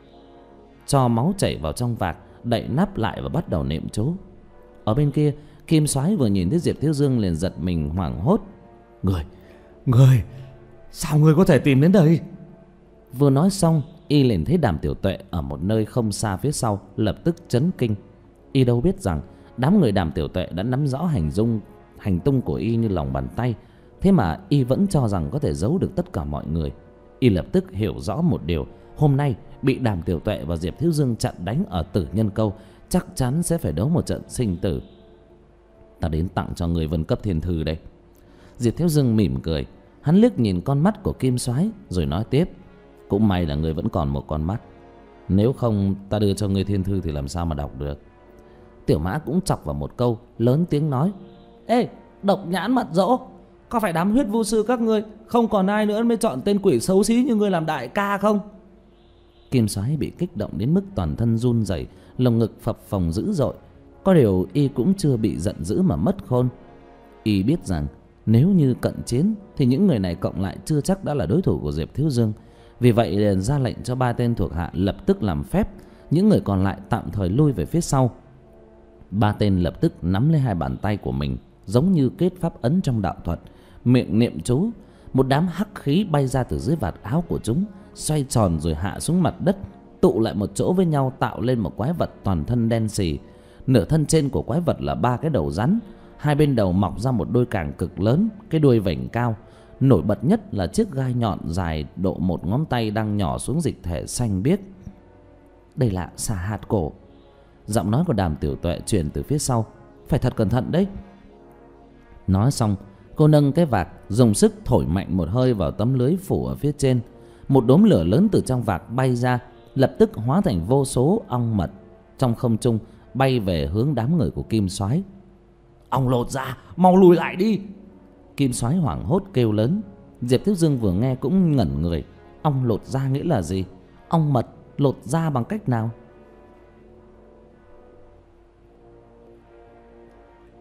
Speaker 2: cho máu chảy vào trong vạc, đậy nắp lại và bắt đầu niệm chú. Ở bên kia, Kim Soái vừa nhìn thấy Diệp Thiếu Dương liền giật mình hoảng hốt.
Speaker 4: Người, người, sao người có thể tìm đến đây?
Speaker 2: Vừa nói xong, y liền thấy Đàm Tiểu Tuệ ở một nơi không xa phía sau, lập tức chấn kinh. Y đâu biết rằng đám người Đàm Tiểu Tuệ đã nắm rõ hành dung hành tung của y như lòng bàn tay, thế mà y vẫn cho rằng có thể giấu được tất cả mọi người. Y lập tức hiểu rõ một điều: hôm nay bị Đàm Tiểu Tuệ và Diệp Thiếu Dương chặn đánh ở Tử Nhân Câu, chắc chắn sẽ phải đấu một trận sinh tử. Ta đến tặng cho người Vân Cấp Thiên Thư đây. Diệp Thiếu Dương mỉm cười, hắn liếc nhìn con mắt của Kim Soái rồi nói tiếp: cũng may là người vẫn còn một con mắt, nếu không ta đưa cho người thiên thư thì làm sao mà đọc được.
Speaker 4: Tiểu Mã cũng chọc vào một câu, lớn tiếng nói: ê, độc nhãn mặt dỗ, có phải đám huyết vu sư các ngươi không còn ai nữa mới chọn tên quỷ xấu xí như ngươi làm đại ca không?
Speaker 2: Kim Soái bị kích động đến mức toàn thân run rẩy, lồng ngực phập phồng dữ dội. Có điều y cũng chưa bị giận dữ mà mất khôn. Y biết rằng nếu như cận chiến thì những người này cộng lại chưa chắc đã là đối thủ của Diệp Thiếu Dương. Vì vậy liền ra lệnh cho ba tên thuộc hạ lập tức làm phép, những người còn lại tạm thời lui về phía sau. Ba tên lập tức nắm lấy hai bàn tay của mình, giống như kết pháp ấn trong đạo thuật, miệng niệm chú. Một đám hắc khí bay ra từ dưới vạt áo của chúng, xoay tròn rồi hạ xuống mặt đất, tụ lại một chỗ với nhau tạo lên một quái vật toàn thân đen xì. Nửa thân trên của quái vật là ba cái đầu rắn, hai bên đầu mọc ra một đôi cẳng cực lớn, cái đuôi vểnh cao. Nổi bật nhất là chiếc gai nhọn dài độ một ngón tay đang nhỏ xuống dịch thể xanh biếc.
Speaker 4: Đây là xà hạt cổ.
Speaker 2: Giọng nói của Đàm Tiểu Tuệ truyền từ phía sau: phải thật cẩn thận đấy. Nói xong, cô nâng cái vạc, dùng sức thổi mạnh một hơi vào tấm lưới phủ ở phía trên. Một đốm lửa lớn từ trong vạc bay ra, lập tức hóa thành vô số ong mật trong không trung bay về hướng đám người của Kim Soái.
Speaker 4: Ong lột ra, mau lùi lại đi!
Speaker 2: Kim Soái hoảng hốt kêu lớn. Diệp Thiếu Dương vừa nghe cũng ngẩn người. Ong lột da nghĩa là gì? Ong mật lột da bằng cách nào?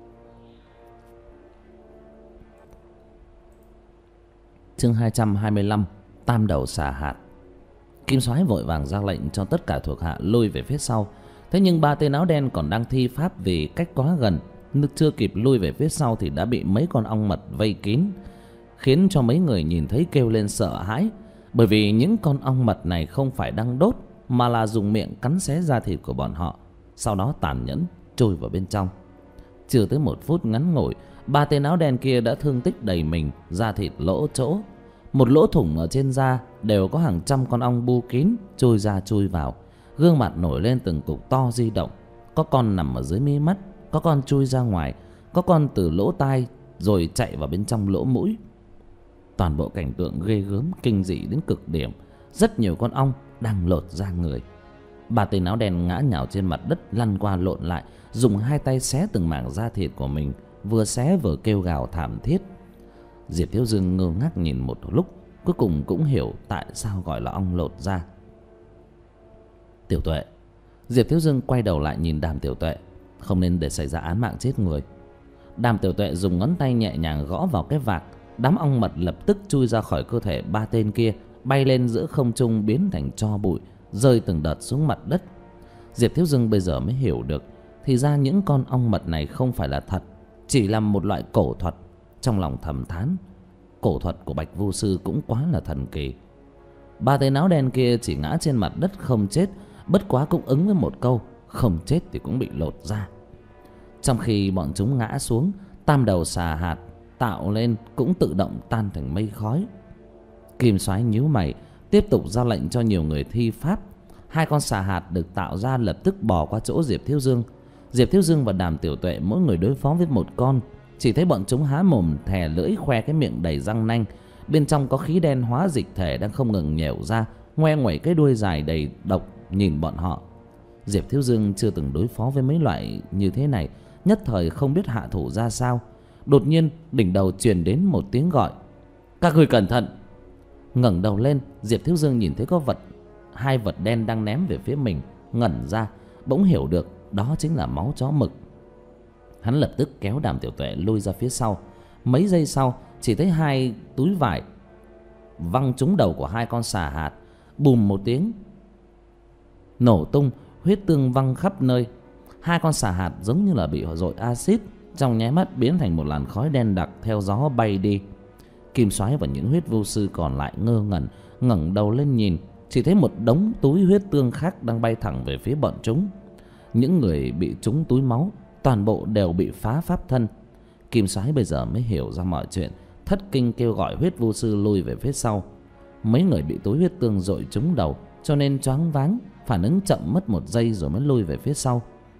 Speaker 2: chương hai trăm hai mươi lăm. Tam đầu xà hạt. Kim Soái vội vàng ra lệnh cho tất cả thuộc hạ lui về phía sau. Thế nhưng ba tên áo đen còn đang thi pháp vì cách quá gần, nước chưa kịp lui về phía sau thì đã bị mấy con ong mật vây kín, khiến cho mấy người nhìn thấy kêu lên sợ hãi. Bởi vì những con ong mật này không phải đang đốt, mà là dùng miệng cắn xé da thịt của bọn họ, sau đó tàn nhẫn chui vào bên trong. Chưa tới một phút ngắn ngủi, ba tên áo đen kia đã thương tích đầy mình, da thịt lỗ chỗ. Một lỗ thủng ở trên da đều có hàng trăm con ong bu kín, chui ra chui vào. Gương mặt nổi lên từng cục to di động. Có con nằm ở dưới mí mắt, có con chui ra ngoài, có con từ lỗ tai rồi chạy vào bên trong lỗ mũi. Toàn bộ cảnh tượng ghê gớm, kinh dị đến cực điểm. Rất nhiều con ong đang lột da người. Ba tên áo đen ngã nhào trên mặt đất, lăn qua lộn lại, dùng hai tay xé từng mảng da thịt của mình, vừa xé vừa kêu gào thảm thiết. Diệp Thiếu Dương ngơ ngác nhìn một lúc, cuối cùng cũng hiểu tại sao gọi là ong lột da. Tiểu Tuệ. Diệp Thiếu Dương quay đầu lại nhìn Đàm Tiểu Tuệ. Không nên để xảy ra án mạng chết người. Đàm Tiểu Tuệ dùng ngón tay nhẹ nhàng gõ vào cái vạc. Đám ong mật lập tức chui ra khỏi cơ thể ba tên kia, bay lên giữa không trung biến thành tro bụi, rơi từng đợt xuống mặt đất. Diệp Thiếu Dương bây giờ mới hiểu được, thì ra những con ong mật này không phải là thật, chỉ là một loại cổ thuật. Trong lòng thầm thán, cổ thuật của Bạch Vu Sư cũng quá là thần kỳ. Ba tên áo đen kia chỉ ngã trên mặt đất không chết, bất quá cũng ứng với một câu không chết thì cũng bị lột da. Trong khi bọn chúng ngã xuống, tam đầu xà hạt tạo lên cũng tự động tan thành mây khói. Kim Soái nhíu mày, tiếp tục ra lệnh cho nhiều người thi pháp. Hai con xà hạt được tạo ra lập tức bò qua chỗ Diệp Thiếu Dương. Diệp Thiếu Dương và Đàm Tiểu Tuệ mỗi người đối phó với một con. Chỉ thấy bọn chúng há mồm thè lưỡi, khoe cái miệng đầy răng nanh, bên trong có khí đen hóa dịch thể đang không ngừng nhẻo ra, ngoe nguẩy cái đuôi dài đầy độc nhìn bọn họ. Diệp Thiếu Dương chưa từng đối phó với mấy loại như thế này, nhất thời không biết hạ thủ ra sao. Đột nhiên đỉnh đầu truyền đến một tiếng gọi: "Các ngươi cẩn thận!" Ngẩng đầu lên, Diệp Thiếu Dương nhìn thấy có vật hai vật đen đang ném về phía mình, ngẩn ra, bỗng hiểu được đó chính là máu chó mực. Hắn lập tức kéo Đàm Tiểu Tuệ lui ra phía sau. Mấy giây sau, chỉ thấy hai túi vải văng trúng đầu của hai con xà hạt. Bùm một tiếng nổ tung, huyết tương văng khắp nơi. Hai con xà hạt giống như là bị dội axit, trong nháy mắt biến thành một làn khói đen đặc theo gió bay đi. Kim Soái và những huyết vu sư còn lại ngơ ngẩn, ngẩng đầu lên nhìn, chỉ thấy một đống túi huyết tương khác đang bay thẳng về phía bọn chúng. Những người bị trúng túi máu toàn bộ đều bị phá pháp thân. Kim Soái bây giờ mới hiểu ra mọi chuyện, thất kinh kêu gọi huyết vu sư lui về phía sau. Mấy người bị túi huyết tương dội trúng đầu, cho nên choáng váng, phản ứng chậm mất một giây rồi mới lui về phía sau.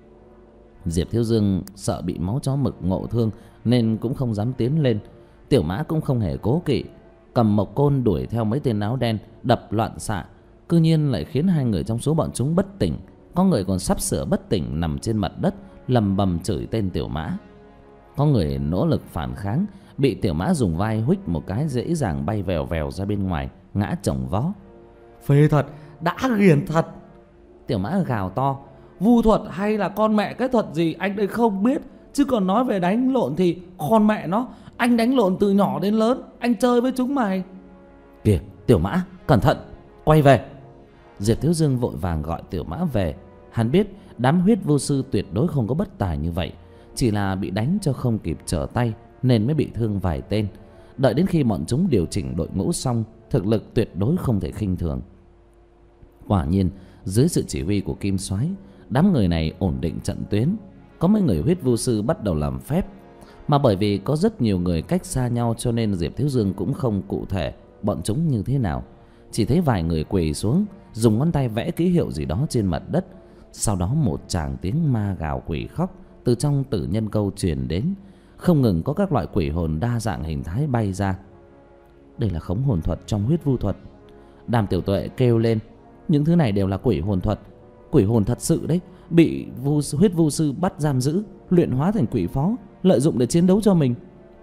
Speaker 2: Diệp Thiếu Dương sợ bị máu chó mực ngộ thương nên cũng không dám tiến lên. Tiểu Mã cũng không hề cố kỵ, cầm mộc côn đuổi theo mấy tên áo đen, đập loạn xạ. Cư nhiên lại khiến hai người trong số bọn chúng bất tỉnh. Có người còn sắp sửa bất tỉnh nằm trên mặt đất, lầm bầm chửi tên Tiểu Mã. Có người nỗ lực phản kháng, bị Tiểu Mã dùng vai huých một cái dễ dàng bay vèo vèo ra bên ngoài, ngã chồng vó.
Speaker 4: Phê thật, đã ghiền thật.
Speaker 2: Tiểu Mã gào to:
Speaker 4: Vu thuật hay là con mẹ cái thuật gì anh đây không biết, chứ còn nói về đánh lộn thì con mẹ nó, anh đánh lộn từ nhỏ đến lớn, anh chơi với chúng mày.
Speaker 2: Kìa, Tiểu Mã, cẩn thận, quay về. Diệp Thiếu Dương vội vàng gọi Tiểu Mã về. Hắn biết đám huyết vô sư tuyệt đối không có bất tài như vậy, chỉ là bị đánh cho không kịp trở tay nên mới bị thương vài tên. Đợi đến khi bọn chúng điều chỉnh đội ngũ xong, thực lực tuyệt đối không thể khinh thường. Quả nhiên, dưới sự chỉ huy của Kim Soái, đám người này ổn định trận tuyến. Có mấy người huyết vu sư bắt đầu làm phép, mà bởi vì có rất nhiều người cách xa nhau cho nên Diệp Thiếu Dương cũng không cụ thể bọn chúng như thế nào. Chỉ thấy vài người quỳ xuống, dùng ngón tay vẽ ký hiệu gì đó trên mặt đất. Sau đó một tràng tiếng ma gào quỷ khóc từ trong tử nhân câu truyền đến. Không ngừng có các loại quỷ hồn đa dạng hình thái bay ra. Đây là khống hồn thuật trong huyết vu thuật. Đàm Tiểu Tuệ kêu lên: Những thứ này đều là quỷ hồn thuật, quỷ hồn thật sự đấy, bị vu, huyết vu sư bắt giam giữ, luyện hóa thành quỷ phó, lợi dụng để chiến đấu cho mình.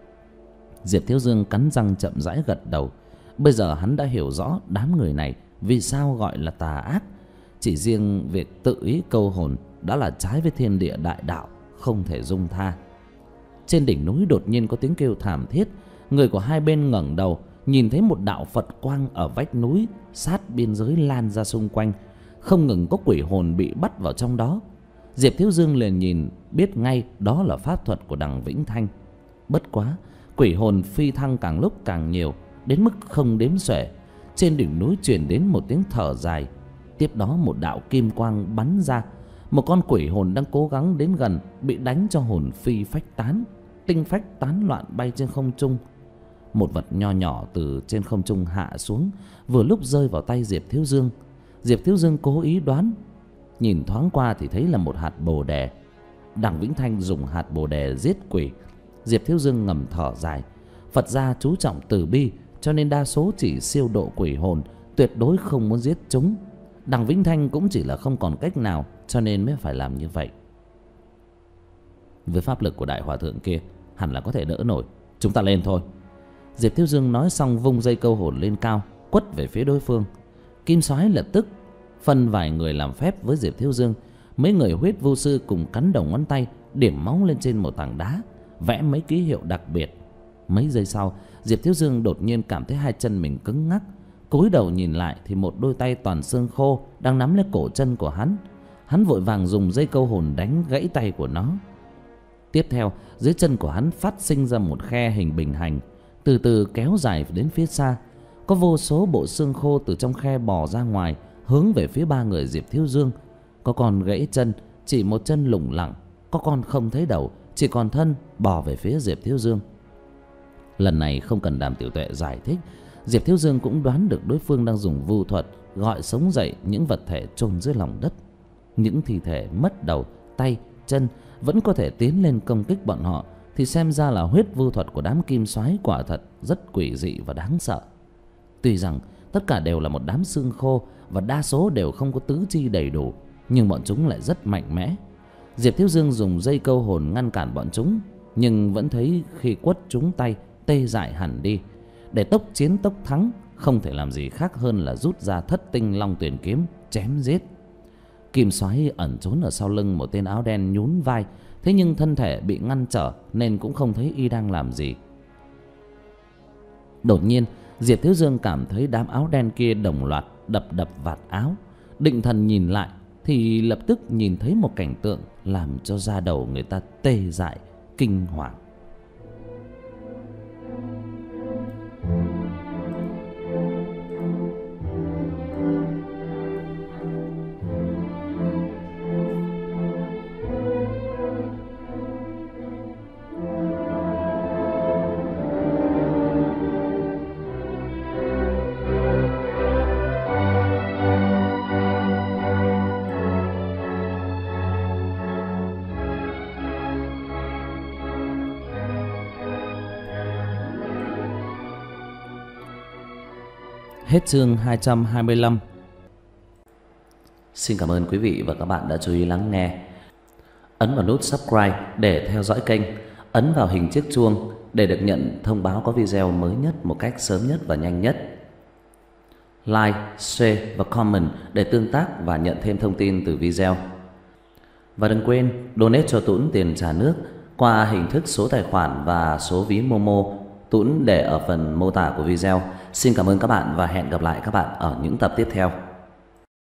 Speaker 2: Diệp Thiếu Dương cắn răng chậm rãi gật đầu. Bây giờ hắn đã hiểu rõ đám người này vì sao gọi là tà ác. Chỉ riêng việc tự ý câu hồn đã là trái với thiên địa đại đạo, không thể dung tha. Trên đỉnh núi đột nhiên có tiếng kêu thảm thiết. Người của hai bên ngẩng đầu, nhìn thấy một đạo Phật quang ở vách núi sát biên giới lan ra xung quanh, không ngừng có quỷ hồn bị bắt vào trong đó. Diệp Thiếu Dương liền nhìn biết ngay đó là pháp thuật của Đằng Vĩnh Thanh. Bất quá, quỷ hồn phi thăng càng lúc càng nhiều, đến mức không đếm xuể. Trên đỉnh núi truyền đến một tiếng thở dài. Tiếp đó một đạo kim quang bắn ra. Một con quỷ hồn đang cố gắng đến gần bị đánh cho hồn phi phách tán, tinh phách tán loạn bay trên không trung. Một vật nho nhỏ từ trên không trung hạ xuống, vừa lúc rơi vào tay Diệp Thiếu Dương. Diệp Thiếu Dương cố ý đoán, nhìn thoáng qua thì thấy là một hạt bồ đề. Đằng Vĩnh Thanh dùng hạt bồ đề giết quỷ. Diệp Thiếu Dương ngầm thở dài. Phật gia chú trọng từ bi, cho nên đa số chỉ siêu độ quỷ hồn, tuyệt đối không muốn giết chúng. Đằng Vĩnh Thanh cũng chỉ là không còn cách nào, cho nên mới phải làm như vậy. Với pháp lực của đại hòa thượng kia, hẳn là có thể đỡ nổi. Chúng ta lên thôi. Diệp Thiếu Dương nói xong vung dây câu hồn lên cao, quất về phía đối phương. Kim Soái lập tức phân vài người làm phép với Diệp Thiếu Dương. Mấy người huyết vu sư cùng cắn đầu ngón tay, điểm máu lên trên một tảng đá, vẽ mấy ký hiệu đặc biệt. Mấy giây sau, Diệp Thiếu Dương đột nhiên cảm thấy hai chân mình cứng ngắc. Cúi đầu nhìn lại thì một đôi tay toàn xương khô đang nắm lấy cổ chân của hắn. Hắn vội vàng dùng dây câu hồn đánh gãy tay của nó. Tiếp theo, dưới chân của hắn phát sinh ra một khe hình bình hành, từ từ kéo dài đến phía xa. Có vô số bộ xương khô từ trong khe bò ra ngoài, hướng về phía ba người Diệp Thiếu Dương. Có con gãy chân, chỉ một chân lủng lẳng. Có con không thấy đầu, chỉ còn thân, bò về phía Diệp Thiếu Dương. Lần này không cần Đàm Tiểu Tuệ giải thích, Diệp Thiếu Dương cũng đoán được đối phương đang dùng vu thuật gọi sống dậy những vật thể chôn dưới lòng đất. Những thi thể mất đầu, tay, chân vẫn có thể tiến lên công kích bọn họ, thì xem ra là huyết vu thuật của đám Kim Soái quả thật rất quỷ dị và đáng sợ. Tuy rằng tất cả đều là một đám xương khô và đa số đều không có tứ chi đầy đủ, nhưng bọn chúng lại rất mạnh mẽ. Diệp Thiếu Dương dùng dây câu hồn ngăn cản bọn chúng, nhưng vẫn thấy khi quất chúng tay tê dại hẳn đi. Để tốc chiến tốc thắng, không thể làm gì khác hơn là rút ra Thất Tinh Long Tuyền kiếm chém giết. Kim Soái ẩn trốn ở sau lưng một tên áo đen nhún vai, thế nhưng thân thể bị ngăn trở nên cũng không thấy y đang làm gì. Đột nhiên, Diệp Thiếu Dương cảm thấy đám áo đen kia đồng loạt đập đập vạt áo. Định thần nhìn lại thì lập tức nhìn thấy một cảnh tượng làm cho da đầu người ta tê dại, kinh hoàng. Hết chương hai trăm hai mươi lăm.
Speaker 1: Xin cảm ơn quý vị và các bạn đã chú ý lắng nghe. Ấn vào nút subscribe để theo dõi kênh. Ấn vào hình chiếc chuông để được nhận thông báo có video mới nhất một cách sớm nhất và nhanh nhất. Like, share và comment để tương tác và nhận thêm thông tin từ video. Và đừng quên donate cho Tuấn tiền trà nước qua hình thức số tài khoản và số ví Momo. Tuấn để ở phần mô tả của video. Xin cảm ơn các bạn và hẹn gặp lại các bạn ở những tập tiếp theo.